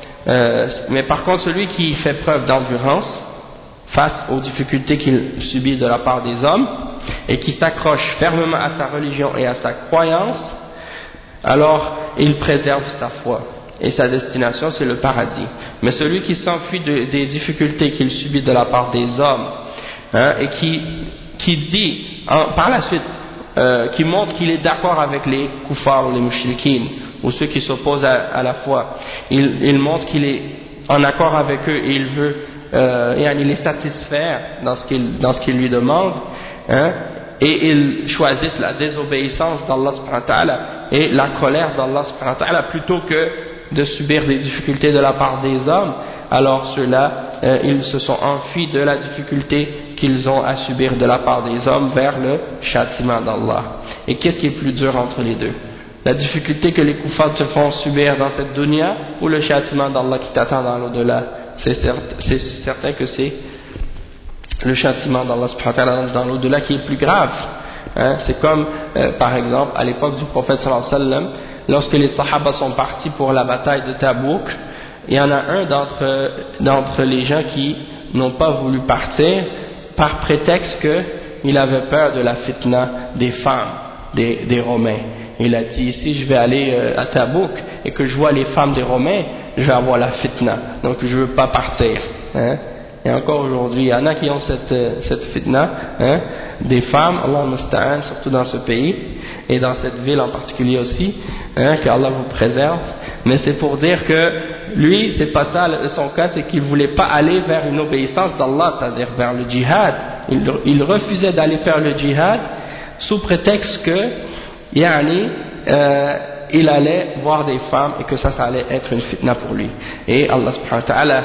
mais par contre celui qui fait preuve d'endurance face aux difficultés qu'il subit de la part des hommes et qui s'accroche fermement à sa religion et à sa croyance, alors il préserve sa foi et sa destination c'est le paradis. Mais celui qui s'enfuit des difficultés qu'il subit de la part des hommes, hein, et qui dit par la suite qui montre qu'il est d'accord avec les kuffars ou les mushrikines ou ceux qui s'opposent à la foi, il montre qu'il est en accord avec eux et il veut les satisfaire dans ce qu'ils lui demandent, hein, et ils choisissent la désobéissance d'Allah subhanahu wa ta'ala et la colère d'Allah subhanahu wa ta'ala plutôt que de subir des difficultés de la part des hommes, alors ceux-là ils se sont enfuis de la difficulté qu'ils ont à subir de la part des hommes vers le châtiment d'Allah. Et qu'est-ce qui est plus dur entre les deux? La difficulté que les kuffars te font subir dans cette dunya ou le châtiment d'Allah qui t'attend dans l'au-delà? C'est certain que c'est le châtiment d'Allah subhanahu wa ta'ala dans l'au-delà qui est plus grave. Hein? C'est comme par exemple à l'époque du prophète sallallahu alayhi wa sallam, lorsque les sahaba sont partis pour la bataille de Tabouk, il y en a un d'entre les gens qui n'ont pas voulu partir par prétexte qu'il avait peur de la fitna des femmes des Romains. Il a dit, si je vais aller à Tabouk et que je vois les femmes des Romains, je vais avoir la fitna, donc je ne veux pas partir. Hein? Et encore aujourd'hui, il y en a qui ont cette fitna, hein, des femmes, Allah musta'an, surtout dans ce pays, et dans cette ville en particulier aussi, hein, que Allah vous préserve. Mais c'est pour dire que lui, c'est pas ça son cas, c'est qu'il voulait pas aller vers une obéissance d'Allah, c'est-à-dire vers le djihad. Il refusait d'aller faire le djihad sous prétexte que, il allait voir des femmes et que ça allait être une fitna pour lui. Et Allah subhanahu wa ta'ala,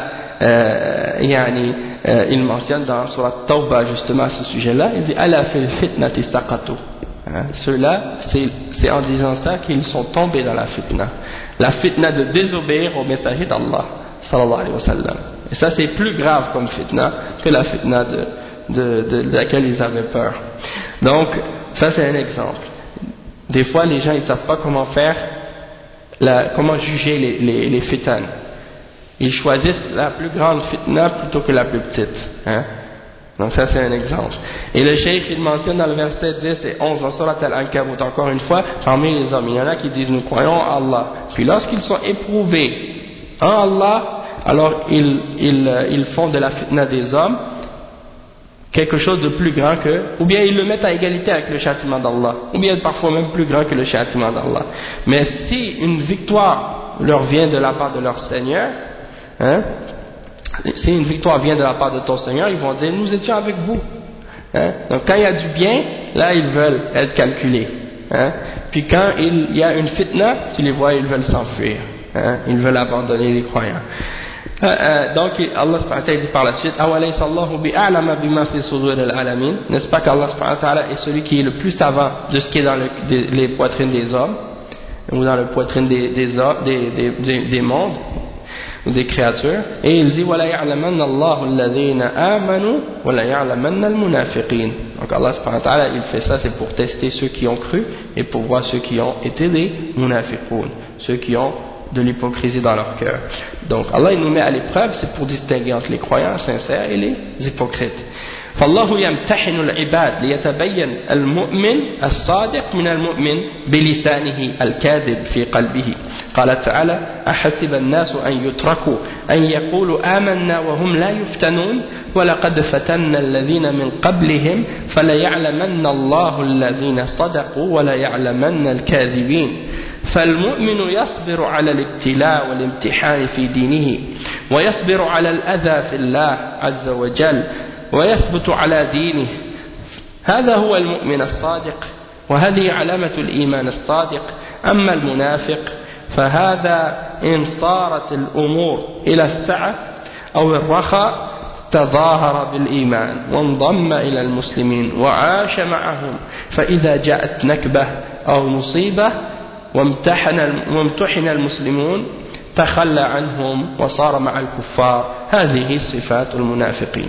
il mentionne dans Surat Tawbah justement à ce sujet-là, il dit Ala fil fitnati saqatu. Ceux-là, c'est en disant ça qu'ils sont tombés dans la fitna de désobéir au messager d'Allah sallallahu alayhi wa sallam. Et ça c'est plus grave comme fitna que la fitna de laquelle ils avaient peur. Donc ça c'est un exemple. Des fois les gens ils savent pas comment faire, comment juger les fitans. Ils choisissent la plus grande fitna plutôt que la plus petite. Hein? Donc ça c'est un exemple. Et le cheikh il mentionne dans le verset 10 et 11 dans Surat Al-Ankabut encore une fois, parmi les hommes, il y en a qui disent nous croyons en Allah. Puis lorsqu'ils sont éprouvés en Allah, alors ils font de la fitna des hommes quelque chose de plus grand que, ou bien ils le mettent à égalité avec le châtiment d'Allah, ou bien parfois même plus grand que le châtiment d'Allah. Mais si une victoire leur vient de la part de leur Seigneur, hein, si une victoire vient de la part de ton Seigneur, ils vont dire nous étions avec vous. Hein? Donc quand il y a du bien, là ils veulent être calculés. Hein? Puis quand il y a une fitna, tu les vois, ils veulent s'enfuir. Hein? Ils veulent abandonner les croyants. Donc Allah subhanahu wa ta'ala dit par la suite n'est-ce pas qu'Allah subhanahu wa ta'ala est celui qui est le plus savant de ce qui est dans les poitrines des hommes ou dans les poitrines des mondes ou des créatures, et il dit وَلَا يَعْلَمَنَّ اللَّهُ الَّذِينَ آمَنُوا وَلَا يَعْلَمَنَّ الْمُنَافِقِينَ. Donc Allah subhanahu wa ta'ala il fait ça, c'est pour tester ceux qui ont cru et pour voir ceux qui ont été des munafiqoun, ceux qui ont de l'hypocrisie dans leur cœur. Donc Allah il nous met à l'épreuve, c'est pour distinguer entre les croyants sincères et les hypocrites. فالله يمتحن العباد ليتبين المؤمن الصادق من المؤمن بلسانه الكاذب في قلبه. قال تعالى: أحسب الناس أن يتركوا أن يقولوا آمنا وهم لا يفتنون ولقد فتنا الذين من قبلهم فليعلمن الله الذين صدقوا وليعلمن الكاذبين. فالمؤمن يصبر على الابتلاء والامتحان في دينه ويصبر على الأذى في الله عز وجل ويثبت على دينه. هذا هو المؤمن الصادق وهذه علامة الإيمان الصادق. أما المنافق فهذا إن صارت الأمور إلى السعة أو الرخاء تظاهر بالإيمان وانضم إلى المسلمين وعاش معهم، فإذا جاءت نكبة أو مصيبة وامتحن المسلمون تخلى عنهم وصار مع الكفار. هذه صفات المنافقين.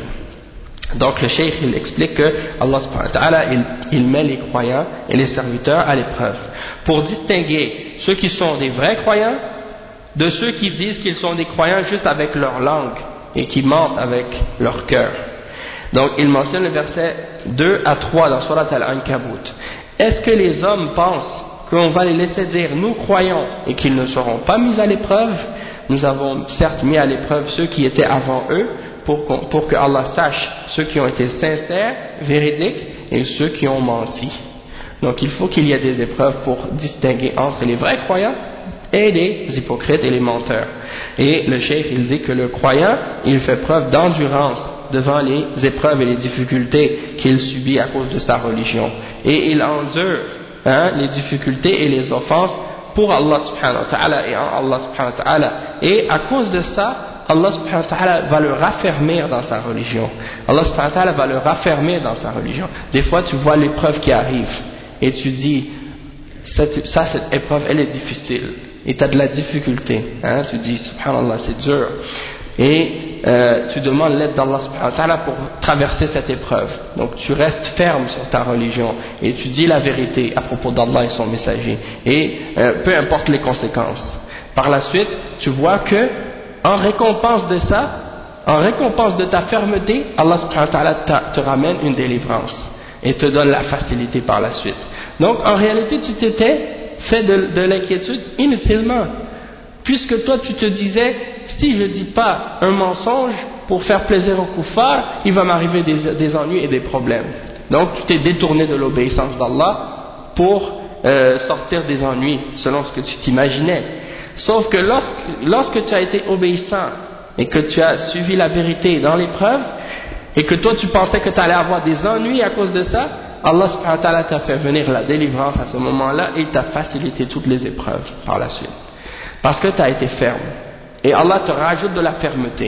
Donc le cheikh il explique que Allah subhanahu wa ta'ala il met les croyants et les serviteurs à l'épreuve pour distinguer ceux qui sont des vrais croyants de ceux qui disent qu'ils sont des croyants juste avec leur langue et qui mentent avec leur cœur. Donc il mentionne le verset 2 à 3 dans Surat Al-Ankabut. Est-ce que les hommes pensent qu'on va les laisser dire nous croyons et qu'ils ne seront pas mis à l'épreuve? Nous avons certes mis à l'épreuve ceux qui étaient avant eux pour que Allah sache ceux qui ont été sincères, véridiques et ceux qui ont menti. Donc il faut qu'il y ait des épreuves pour distinguer entre les vrais croyants et les hypocrites et les menteurs. Et le cheikh il dit que le croyant il fait preuve d'endurance devant les épreuves et les difficultés qu'il subit à cause de sa religion, et il endure les difficultés et les offenses pour Allah subhanahu wa ta'ala et en Allah subhanahu wa ta'ala, et à cause de ça Allah subhanahu wa ta'ala va le raffermir dans sa religion. Allah subhanahu wa ta'ala va le raffermir dans sa religion. Des fois tu vois l'épreuve qui arrive et tu dis cette épreuve elle est difficile et tu as de la difficulté, tu dis subhanallah c'est dur, et tu demandes l'aide d'Allah subhanahu wa ta'ala pour traverser cette épreuve. Donc tu restes ferme sur ta religion et tu dis la vérité à propos d'Allah et son messager, et peu importe les conséquences. Par la suite tu vois que en récompense de ça, en récompense de ta fermeté, Allah subhanahu wa ta'ala te ramène une délivrance et te donne la facilité par la suite. Donc en réalité tu t'étais fait de l'inquiétude inutilement, puisque toi tu te disais si je dis pas un mensonge pour faire plaisir aux kuffars, il va m'arriver des ennuis et des problèmes. Donc tu t'es détourné de l'obéissance d'Allah pour sortir des ennuis selon ce que tu t'imaginais. Sauf que lorsque tu as été obéissant et que tu as suivi la vérité dans l'épreuve et que toi tu pensais que tu allais avoir des ennuis à cause de ça, Allah subhanahu wa ta'ala t'a fait venir la délivrance à ce moment-là et t'a facilité toutes les épreuves par la suite. Parce que tu as été ferme. Et Allah te rajoute de la fermeté.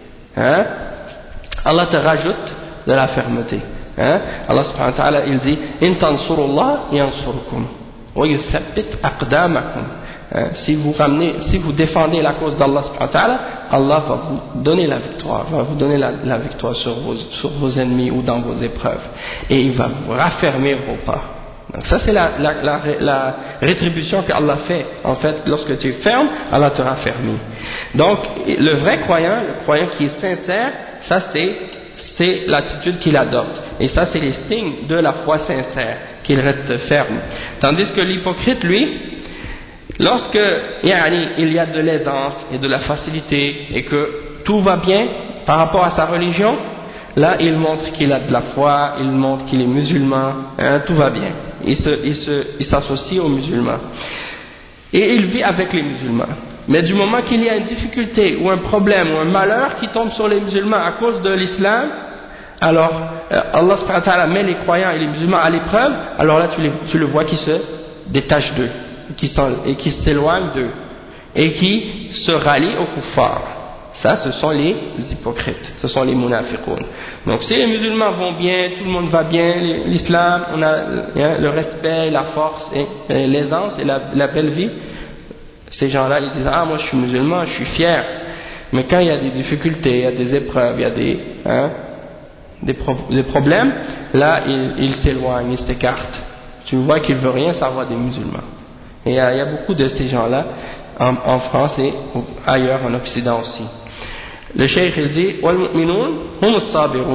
Allah te rajoute de la fermeté. Allah subhanahu wa ta'ala il dit In tansurullah yansurkum wa yuthabbit aqdamakum. Si vous défendez la cause d'Allah subhanahu wa ta'ala, Allah va vous donner la victoire, va vous donner la victoire sur vos ennemis ou dans vos épreuves, et il va vous raffermir vos pas. Donc ça c'est la rétribution que Allah fait. En fait, lorsque tu es ferme, Allah te raffermit. Donc le vrai croyant, le croyant qui est sincère, ça c'est l'attitude qu'il adopte, et ça c'est les signes de la foi sincère, qu'il reste ferme. Tandis que l'hypocrite, lui, lorsque il y a de l'aisance et de la facilité et que tout va bien par rapport à sa religion, là il montre qu'il a de la foi, il montre qu'il est musulman, tout va bien, il s'associe aux musulmans et il vit avec les musulmans. Mais du moment qu'il y a une difficulté ou un problème ou un malheur qui tombe sur les musulmans à cause de l'islam, alors Allah subhanahu wa ta'ala met les croyants et les musulmans à l'épreuve. Alors là tu le vois qui se détache d'eux et qui s'éloigne d'eux et qui se rallient aux kuffars. Ça ce sont les hypocrites, ce sont les munafiqoun. Donc si les musulmans vont bien, tout le monde va bien, l'islam, on a le respect, la force et l'aisance et la belle vie, ces gens-là ils disent moi je suis musulman, je suis fier. Mais quand il y a des difficultés, il y a des épreuves, il y a des problèmes, là ils s'éloignent, ils s'écartent. Tu vois qu'il ne veut rien savoir des musulmans. Et il y a beaucoup de ces gens-là en France et ailleurs en Occident aussi. Le cheikh il dit wal mu'minun hum as-sabirun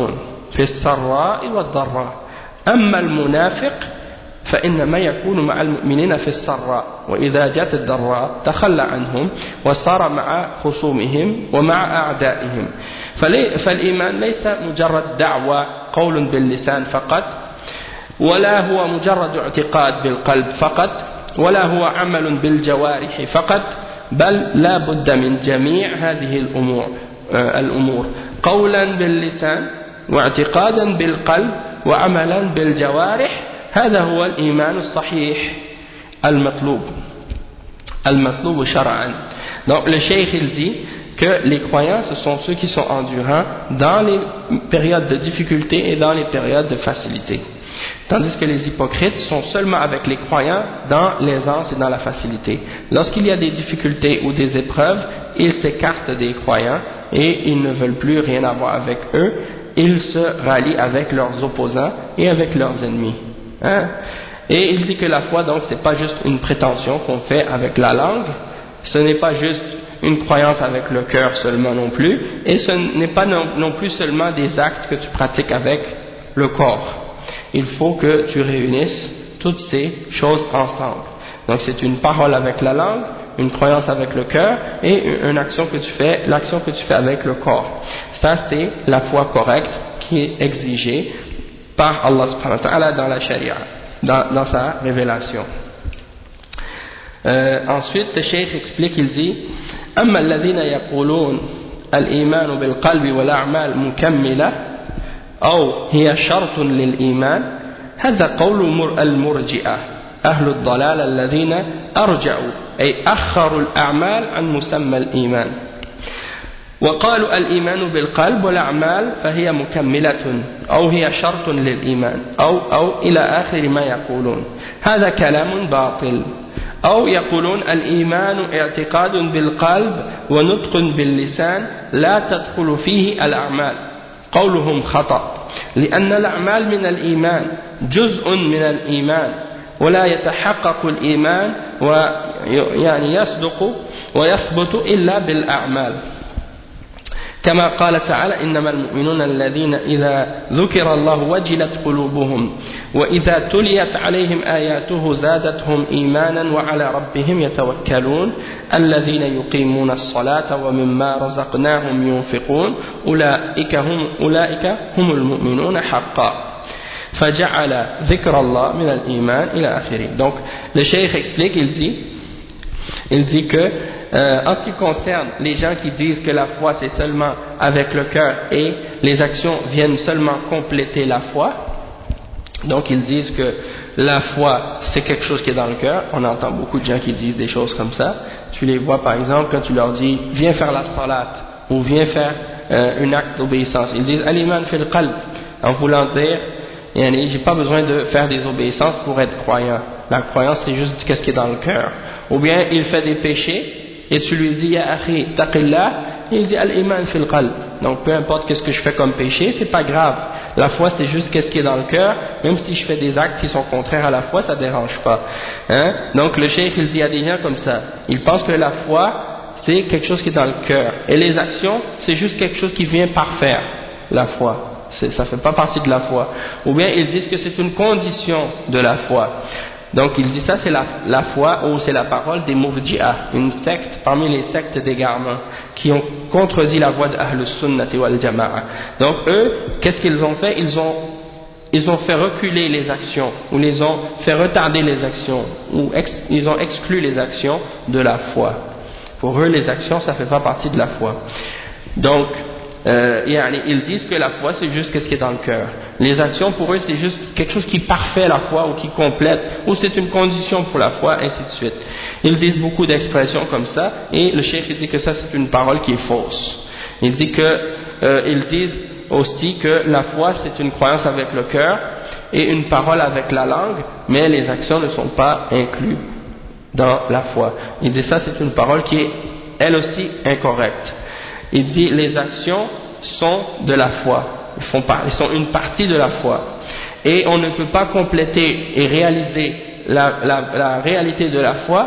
في السراء والضراء أما المنافق فإنما يكون مع المؤمنين في السراء وإذا جاءت الضراء تخلى عنهم وصار مع خصومهم ومع أعدائهم. فالإيمان ليس مجرد دعوة قول باللسان فقط، ولا هو مجرد اعتقاد بالقلب فقط، ولا هو عمل بالجوارح فقط، بل لا بد من جميع هذه الأمور قولا باللسان واعتقادا بالقلب وعملا بالجوارح. هذا هو الإيمان الصحيح المطلوب شرعا. Donc le cheikh il dit que les croyants ce sont ceux qui sont endurants dans les périodes de difficulté et dans les périodes de facilité, tandis que les hypocrites sont seulement avec les croyants dans l'aisance et dans la facilité. Lorsqu'il y a des difficultés ou des épreuves, ils s'écartent des croyants et ils ne veulent plus rien avoir avec eux, ils se rallient avec leurs opposants et avec leurs ennemis. Et il dit que la foi donc c'est pas juste une prétention qu'on fait avec la langue, ce n'est pas juste une croyance avec le cœur seulement non plus, et ce n'est pas non plus seulement des actes que tu pratiques avec le corps. Il faut que tu réunisses toutes ces choses ensemble. Donc c'est une parole avec la langue, une croyance avec le cœur et une action que tu fais, l'action que tu fais avec le corps. Ça c'est la foi correcte qui est exigée par Allah subhanahu wa ta'ala dans la charia, dans sa révélation. Ensuite le cheikh explique, il dit أما الذين يقولون الإيمان بالقلب والأعمال مكملة أو هي شرط للإيمان، هذا قول المرجئة أهل الضلال الذين أرجعوا أي أخروا الأعمال عن مسمى الإيمان، وقالوا الإيمان بالقلب والأعمال فهي مكملة أو هي شرط للإيمان أو إلى آخر ما يقولون. هذا كلام باطل. أو يقولون الإيمان اعتقاد بالقلب ونطق باللسان لا تدخل فيه الأعمال. قولهم خطأ، لأن الأعمال من الإيمان جزء من الإيمان، ولا يتحقق الإيمان ويعني يصدق ويثبت إلا بالأعمال، كما قال تعالى إنما المؤمنون الذين إذا ذكر الله وجلت قلوبهم وإذا تليت عليهم آياته زادتهم إيمانا وعلى ربهم يتوكلون الذين يقيمون الصلاة ومما رزقناهم ينفقون أولئك هم المؤمنون حقا فجعل ذكر الله من الإيمان إلى آخره. Donc le cheikh explique, il dit que en ce qui concerne les gens qui disent que la foi c'est seulement avec le cœur et les actions viennent seulement compléter la foi, donc ils disent que la foi c'est quelque chose qui est dans le cœur. On entend beaucoup de gens qui disent des choses comme ça. Tu les vois par exemple quand tu leur dis viens faire la salat ou viens faire un acte d'obéissance, ils disent al-iman fil qalb, en voulant dire j'ai pas besoin de faire des obéissances pour être croyant, la croyance c'est juste qu'est-ce qui est dans le cœur. Ou bien il fait des péchés et tu lui dis ya akhi taqillah, il dit al-iman fil qalb. Donc peu importe qu'est-ce que je fais comme péché, c'est pas grave, la foi c'est juste qu'est-ce qui est dans le cœur, même si je fais des actes qui sont contraires à la foi, ça dérange pas. Donc le cheikh il dit il y a des gens comme ça, ils pensent que la foi c'est quelque chose qui est dans le cœur et les actions c'est juste quelque chose qui vient parfaire la foi, ça fait pas partie de la foi. Ou bien ils disent que c'est une condition de la foi. Donc il dit ça c'est la foi, ou c'est la parole des Murji'ah, une secte parmi les sectes d'égarement qui ont contredit la voie d'Ahl Sunnati wal Jama'a. Donc eux, qu'est-ce qu'ils ont fait? Ils ont fait reculer les actions, ou les ont fait retarder les actions, ou ils ont exclu les actions de la foi. Pour eux les actions ça fait pas partie de la foi. Donc ils disent que la foi c'est juste ce qui est dans le cœur. Les actions pour eux c'est juste quelque chose qui parfait la foi ou qui complète, ou c'est une condition pour la foi, ainsi de suite. Ils disent beaucoup d'expressions comme ça et le cheikh dit que ça c'est une parole qui est fausse. Il dit que ils disent aussi que la foi c'est une croyance avec le cœur et une parole avec la langue, mais les actions ne sont pas incluses dans la foi. Il dit ça c'est une parole qui est elle aussi incorrecte. Il dit les actions sont de la foi, ils sont une partie de la foi et on ne peut pas compléter et réaliser la réalité de la foi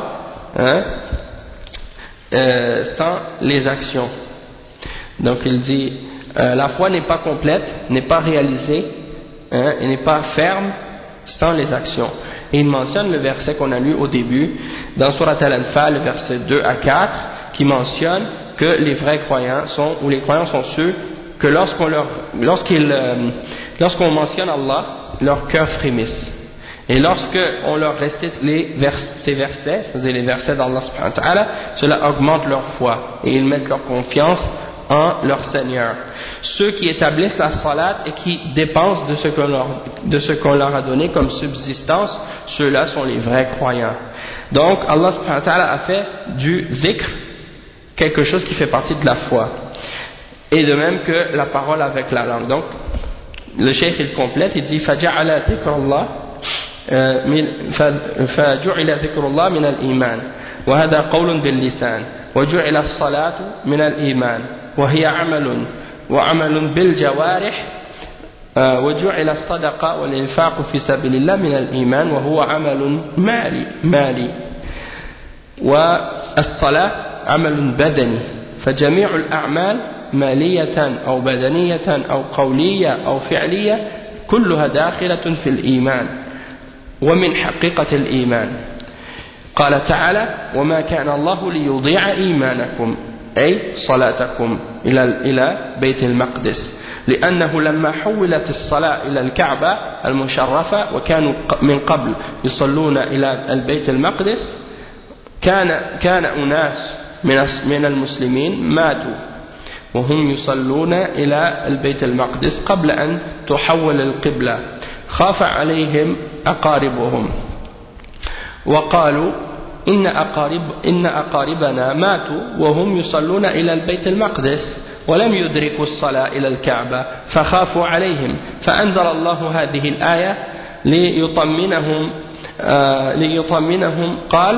sans les actions. Donc il dit la foi n'est pas complète, n'est pas réalisée, et n'est pas ferme sans les actions. Et il mentionne le verset qu'on a lu au début, dans Surat Al-Anfal, le verset 2 à 4, qui mentionne que les vrais croyants sont, ou les croyants sont ceux que lorsqu'on mentionne Allah, leur cœur frémisse. Et lorsqu'on leur récite ces versets, c'est-à-dire les versets d'Allah subhanahu wa ta'ala, cela augmente leur foi et ils mettent leur confiance en leur Seigneur. Ceux qui établissent la salat et qui dépensent de ce qu'on leur a donné comme subsistance, ceux-là sont les vrais croyants. Donc Allah subhanahu wa ta'ala a fait du zikr quelque chose qui fait partie de la foi. Et de même que la parole avec la langue. Donc le cheikh il complète, il dit فَجَعَلَ ذِكْرَ اللَّهِ فجعل ذكر الله من الإيمان وهذا قول باللسان وجعل الصلاة من الإيمان وهي عمل بالجوارح وجعل الصدقة والإنفاق في سبيل الله من الإيمان وهو عمل مالي والصلاة عمل بدني فجميع الأعمال مالية أو بدنية أو قولية أو فعلية كلها داخلة في الإيمان ومن حقيقة الإيمان. قال تعالى وما كان الله ليضيع إيمانكم أي صلاتكم إلى بيت المقدس لأنه لما حولت الصلاة إلى الكعبة المشرفة وكانوا من قبل يصلون إلى البيت المقدس كان أناس من المسلمين ماتوا وهم يصلون إلى البيت المقدس قبل أن تحول القبلة خاف عليهم أقاربهم وقالوا إن أقاربنا ماتوا وهم يصلون إلى البيت المقدس ولم يدركوا الصلاة إلى الكعبة فخافوا عليهم فأنزل الله هذه الآية ليطمنهم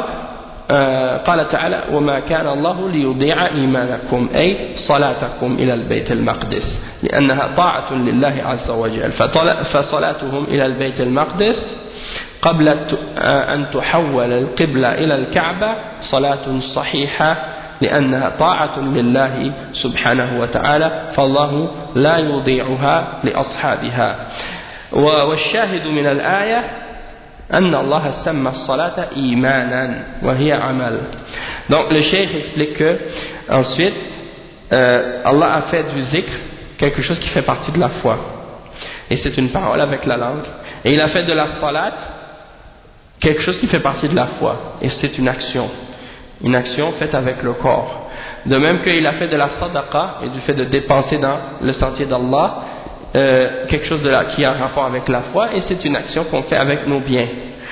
قال تعالى وما كان الله ليضيع إيمانكم أي صلاتكم إلى البيت المقدس لأنها طاعة لله عز وجل فصلاتهم إلى البيت المقدس قبل أن تحول القبلة إلى الكعبة صلاة صحيحة لأنها طاعة لله سبحانه وتعالى فالله لا يضيعها لأصحابها. والشاهد من الآية أن الله سمى الصلاة إيمانا وهي عمل. Donc le cheikh explique que ensuite Allah a fait du zikr quelque chose qui fait partie de la foi et c'est une parole avec la langue, et il a fait de la salat quelque chose qui fait partie de la foi et c'est une action faite avec le corps, de même qu'il a fait de la sadaqa et du fait de dépenser dans le sentier d'Allah quelque chose qui a un rapport avec la foi, et c'est une action qu'on fait avec nos biens,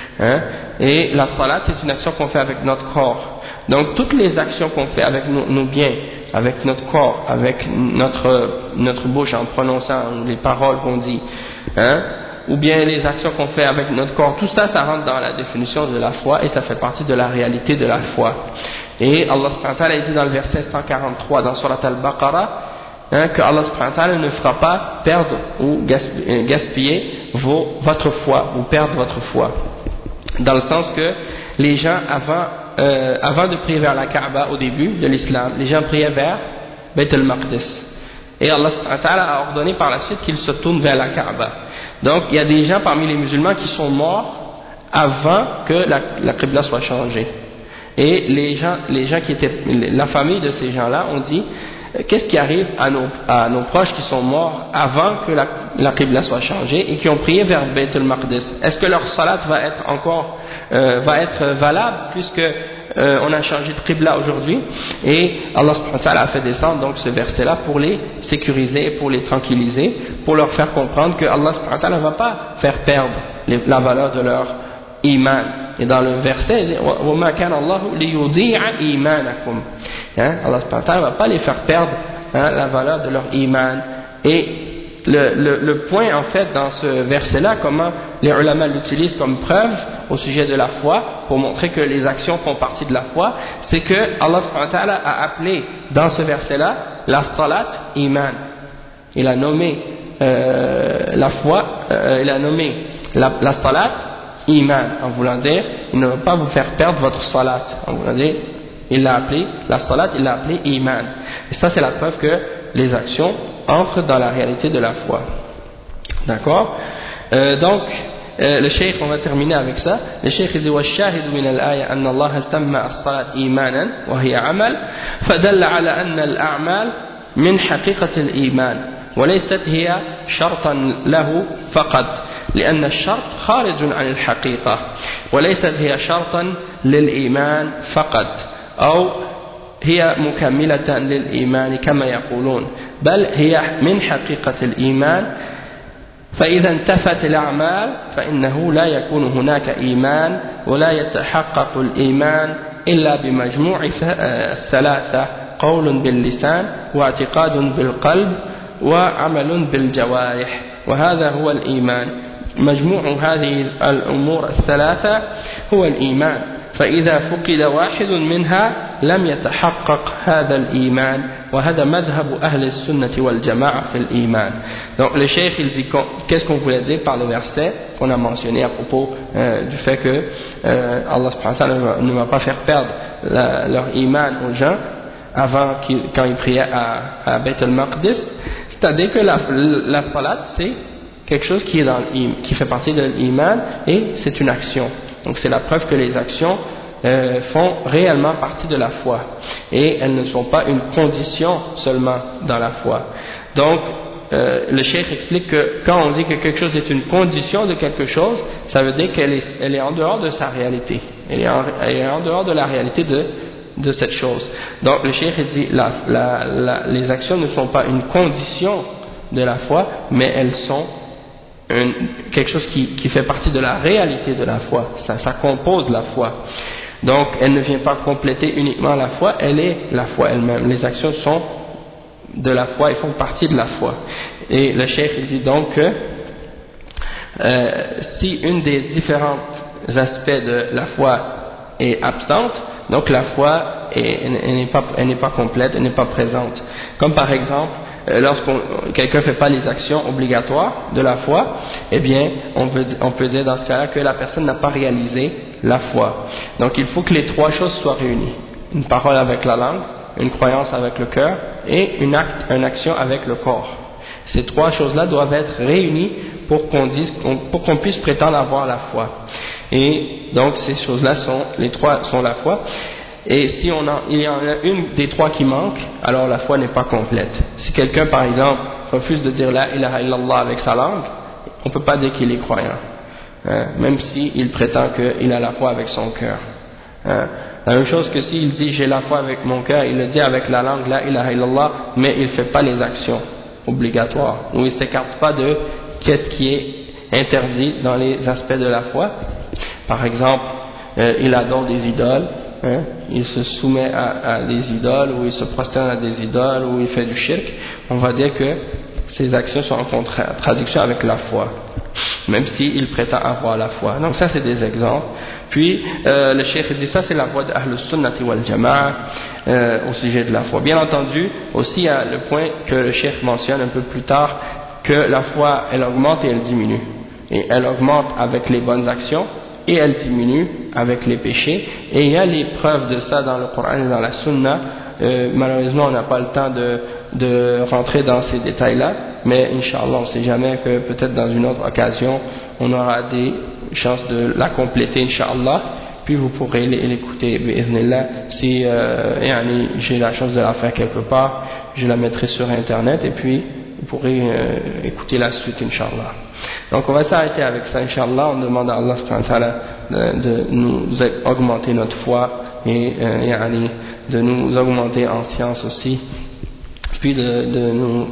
et la salat c'est une action qu'on fait avec notre corps. Donc toutes les actions qu'on fait avec nos biens, avec notre corps, avec notre bouche en prononçant les paroles qu'on dit, ou bien les actions qu'on fait avec notre corps, tout ça, ça rentre dans la définition de la foi et ça fait partie de la réalité de la foi. Et Allah subhanahu wa ta'ala a dit dans le verset 143 dans Surat Al-Baqarah que Allah subhanahu wa ta'ala ne fera pas perdre ou gaspiller votre foi ou perdre votre foi, dans le sens que les gens avant de prier vers la Kaaba au début de l'islam, les gens priaient vers Bayt al-Maqdis, et Allah subhanahu wa ta'ala a ordonné par la suite qu'ils se tournent vers la Kaaba. Donc il y a des gens parmi les musulmans qui sont morts avant que la Qibla soit changée, et les gens qui étaient la famille de ces gens-là ont dit qu'est-ce qui arrive à nos proches qui sont morts avant que la Qibla soit changée et qui ont prié vers Bayt al-Maqdis? Est-ce que leur salat va être valable puisque on a changé de Qibla aujourd'hui? Et Allah subhanahu wa ta'ala a fait descendre donc ce verset-là pour les sécuriser, pour les tranquilliser, pour leur faire comprendre que Allah subhanahu wa ta'ala ne va pas faire perdre la valeur de leur iman. Et dans le verset, وَمَا كَانَ اللَّهُ لِيُضِيعَ إِيمَانَكُمْ, Allah subhanahu wa ta'ala ne va pas les faire perdre la valeur de leur iman. Et le point en fait dans ce verset-là, comment les ulama l'utilisent comme preuve au sujet de la foi, pour montrer que les actions font partie de la foi, c'est que Allah subhanahu wa ta'ala a appelé dans ce verset-là la salat iman. Il a nommé la foi, il a nommé la salat iman, en voulant dire il ne va pas vous faire perdre votre salat, en voulant dire il l'a appelé la salat, il l'a appelé iman. Et ça c'est la preuve que les actions entrent dans la réalité de la foi. D'accord? Donc, le cheikh, on va terminer avec ça. Le cheikh dit والشاهد من الآية أن الله سمى الصلاة إيمانا وهي عمل فدل على أن الأعمال من حقيقة الإيمان وليست هي شرطا له فقط لأن الشرط خارج عن الحقيقة وليست هي شرطا للإيمان فقط أو هي مكملة للإيمان كما يقولون بل هي من حقيقة الإيمان فإذا انتفت الأعمال فإنه لا يكون هناك إيمان ولا يتحقق الإيمان إلا بمجموع الثلاثة قول باللسان واعتقاد بالقلب وعمل بالجوارح وهذا هو الإيمان مجموع هذه الأمور الثلاثة هو الإيمان فإذا فقد واحد منها لم يتحقق هذا الإيمان وهذا مذهب أهل السنة والجماعة في الإيمان. Donc le cheikh il dit qu'est-ce qu'on voulait dire par le verset qu'on a mentionné à propos du fait que Allah subhanahu wa ta'ala ne va pas faire perdre leur iman aux gens avant quand ils priaient à Beit al-Maqdis, c'est-à-dire que la salat c'est quelque chose qui fait partie de l'iman et c'est une action. Donc c'est la preuve que les actions font réellement partie de la foi et elles ne sont pas une condition seulement dans la foi. Donc le cheikh explique que quand on dit que quelque chose est une condition de quelque chose, ça veut dire qu'elle est en dehors de sa réalité, elle est en dehors de la réalité de cette chose. Donc le cheikh dit les actions ne sont pas une condition de la foi, mais elles sont quelque chose qui fait partie de la réalité de la foi, ça compose la foi. Donc elle ne vient pas compléter uniquement la foi, elle est la foi elle-même. Les actions sont de la foi et font partie de la foi. Et le cheikh dit donc que si une des différents aspects de la foi est absente, donc la foi n'est pas complète, elle n'est pas présente. Comme par exemple, quelqu'un ne fait pas les actions obligatoires de la foi, eh bien, on peut dire dans ce cas-là que la personne n'a pas réalisé la foi. Donc, il faut que les trois choses soient réunies. Une parole avec la langue, une croyance avec le cœur et une action avec le corps. Ces trois choses-là doivent être réunies pour qu'on puisse prétendre avoir la foi. Et donc, ces choses-là les trois sont la foi. Et si il y en a une des trois qui manque, alors la foi n'est pas complète. Si quelqu'un, par exemple, refuse de dire la ilaha illallah avec sa langue, on ne peut pas dire qu'il est croyant, même s'il prétend qu'il a la foi avec son cœur. La même chose que s'il dit j'ai la foi avec mon cœur, il le dit avec la langue la ilaha illallah, mais il ne fait pas les actions obligatoires, ou il ne s'écarte pas de qu'est-ce qui est interdit dans les aspects de la foi. Par exemple, il adore des idoles, il se soumet à des idoles, ou il se prosterne à des idoles, ou il fait du shirk, on va dire que ces actions sont en contradiction avec la foi, même s'il prétend avoir la foi. Donc ça c'est des exemples. Puis le cheikh dit ça c'est la voie d'Ahl Sunnati wal Jama'a au sujet de la foi. Bien entendu, aussi il y a le point que le cheikh mentionne un peu plus tard, que la foi elle augmente et elle diminue. Et elle augmente avec les bonnes actions, et elle diminue avec les péchés, et il y a les preuves de ça dans le Coran et dans la Sunna. Malheureusement on n'a pas le temps de rentrer dans ces détails là, mais Inch'Allah on ne sait jamais que peut-être dans une autre occasion on aura des chances de la compléter Inch'Allah, puis vous pourrez l'écouter bi'idhnillah. Si j'ai la chance de la faire quelque part, je la mettrai sur internet et puis vous pourrez écouter la suite Inch'Allah. Donc on va s'arrêter avec ça Inch'Allah. On demande à Allah subhanahu wa ta'ala de nous augmenter notre foi et de nous augmenter en science aussi, puis de nous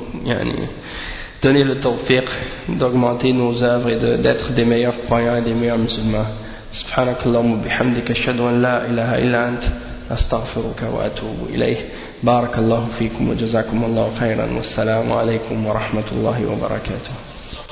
donner le tawfiq d'augmenter nos œuvres et d'être des meilleurs croyants et des meilleurs musulmans. Subhanakallahumma bihamdika ashhadu an la ilaha illa ant astaghfiruka wa atubu ilayh. Barakallahu fikum wa jazakumullahu khairan. Wassalamu alaykum wa rahmatullahi wa barakatuh.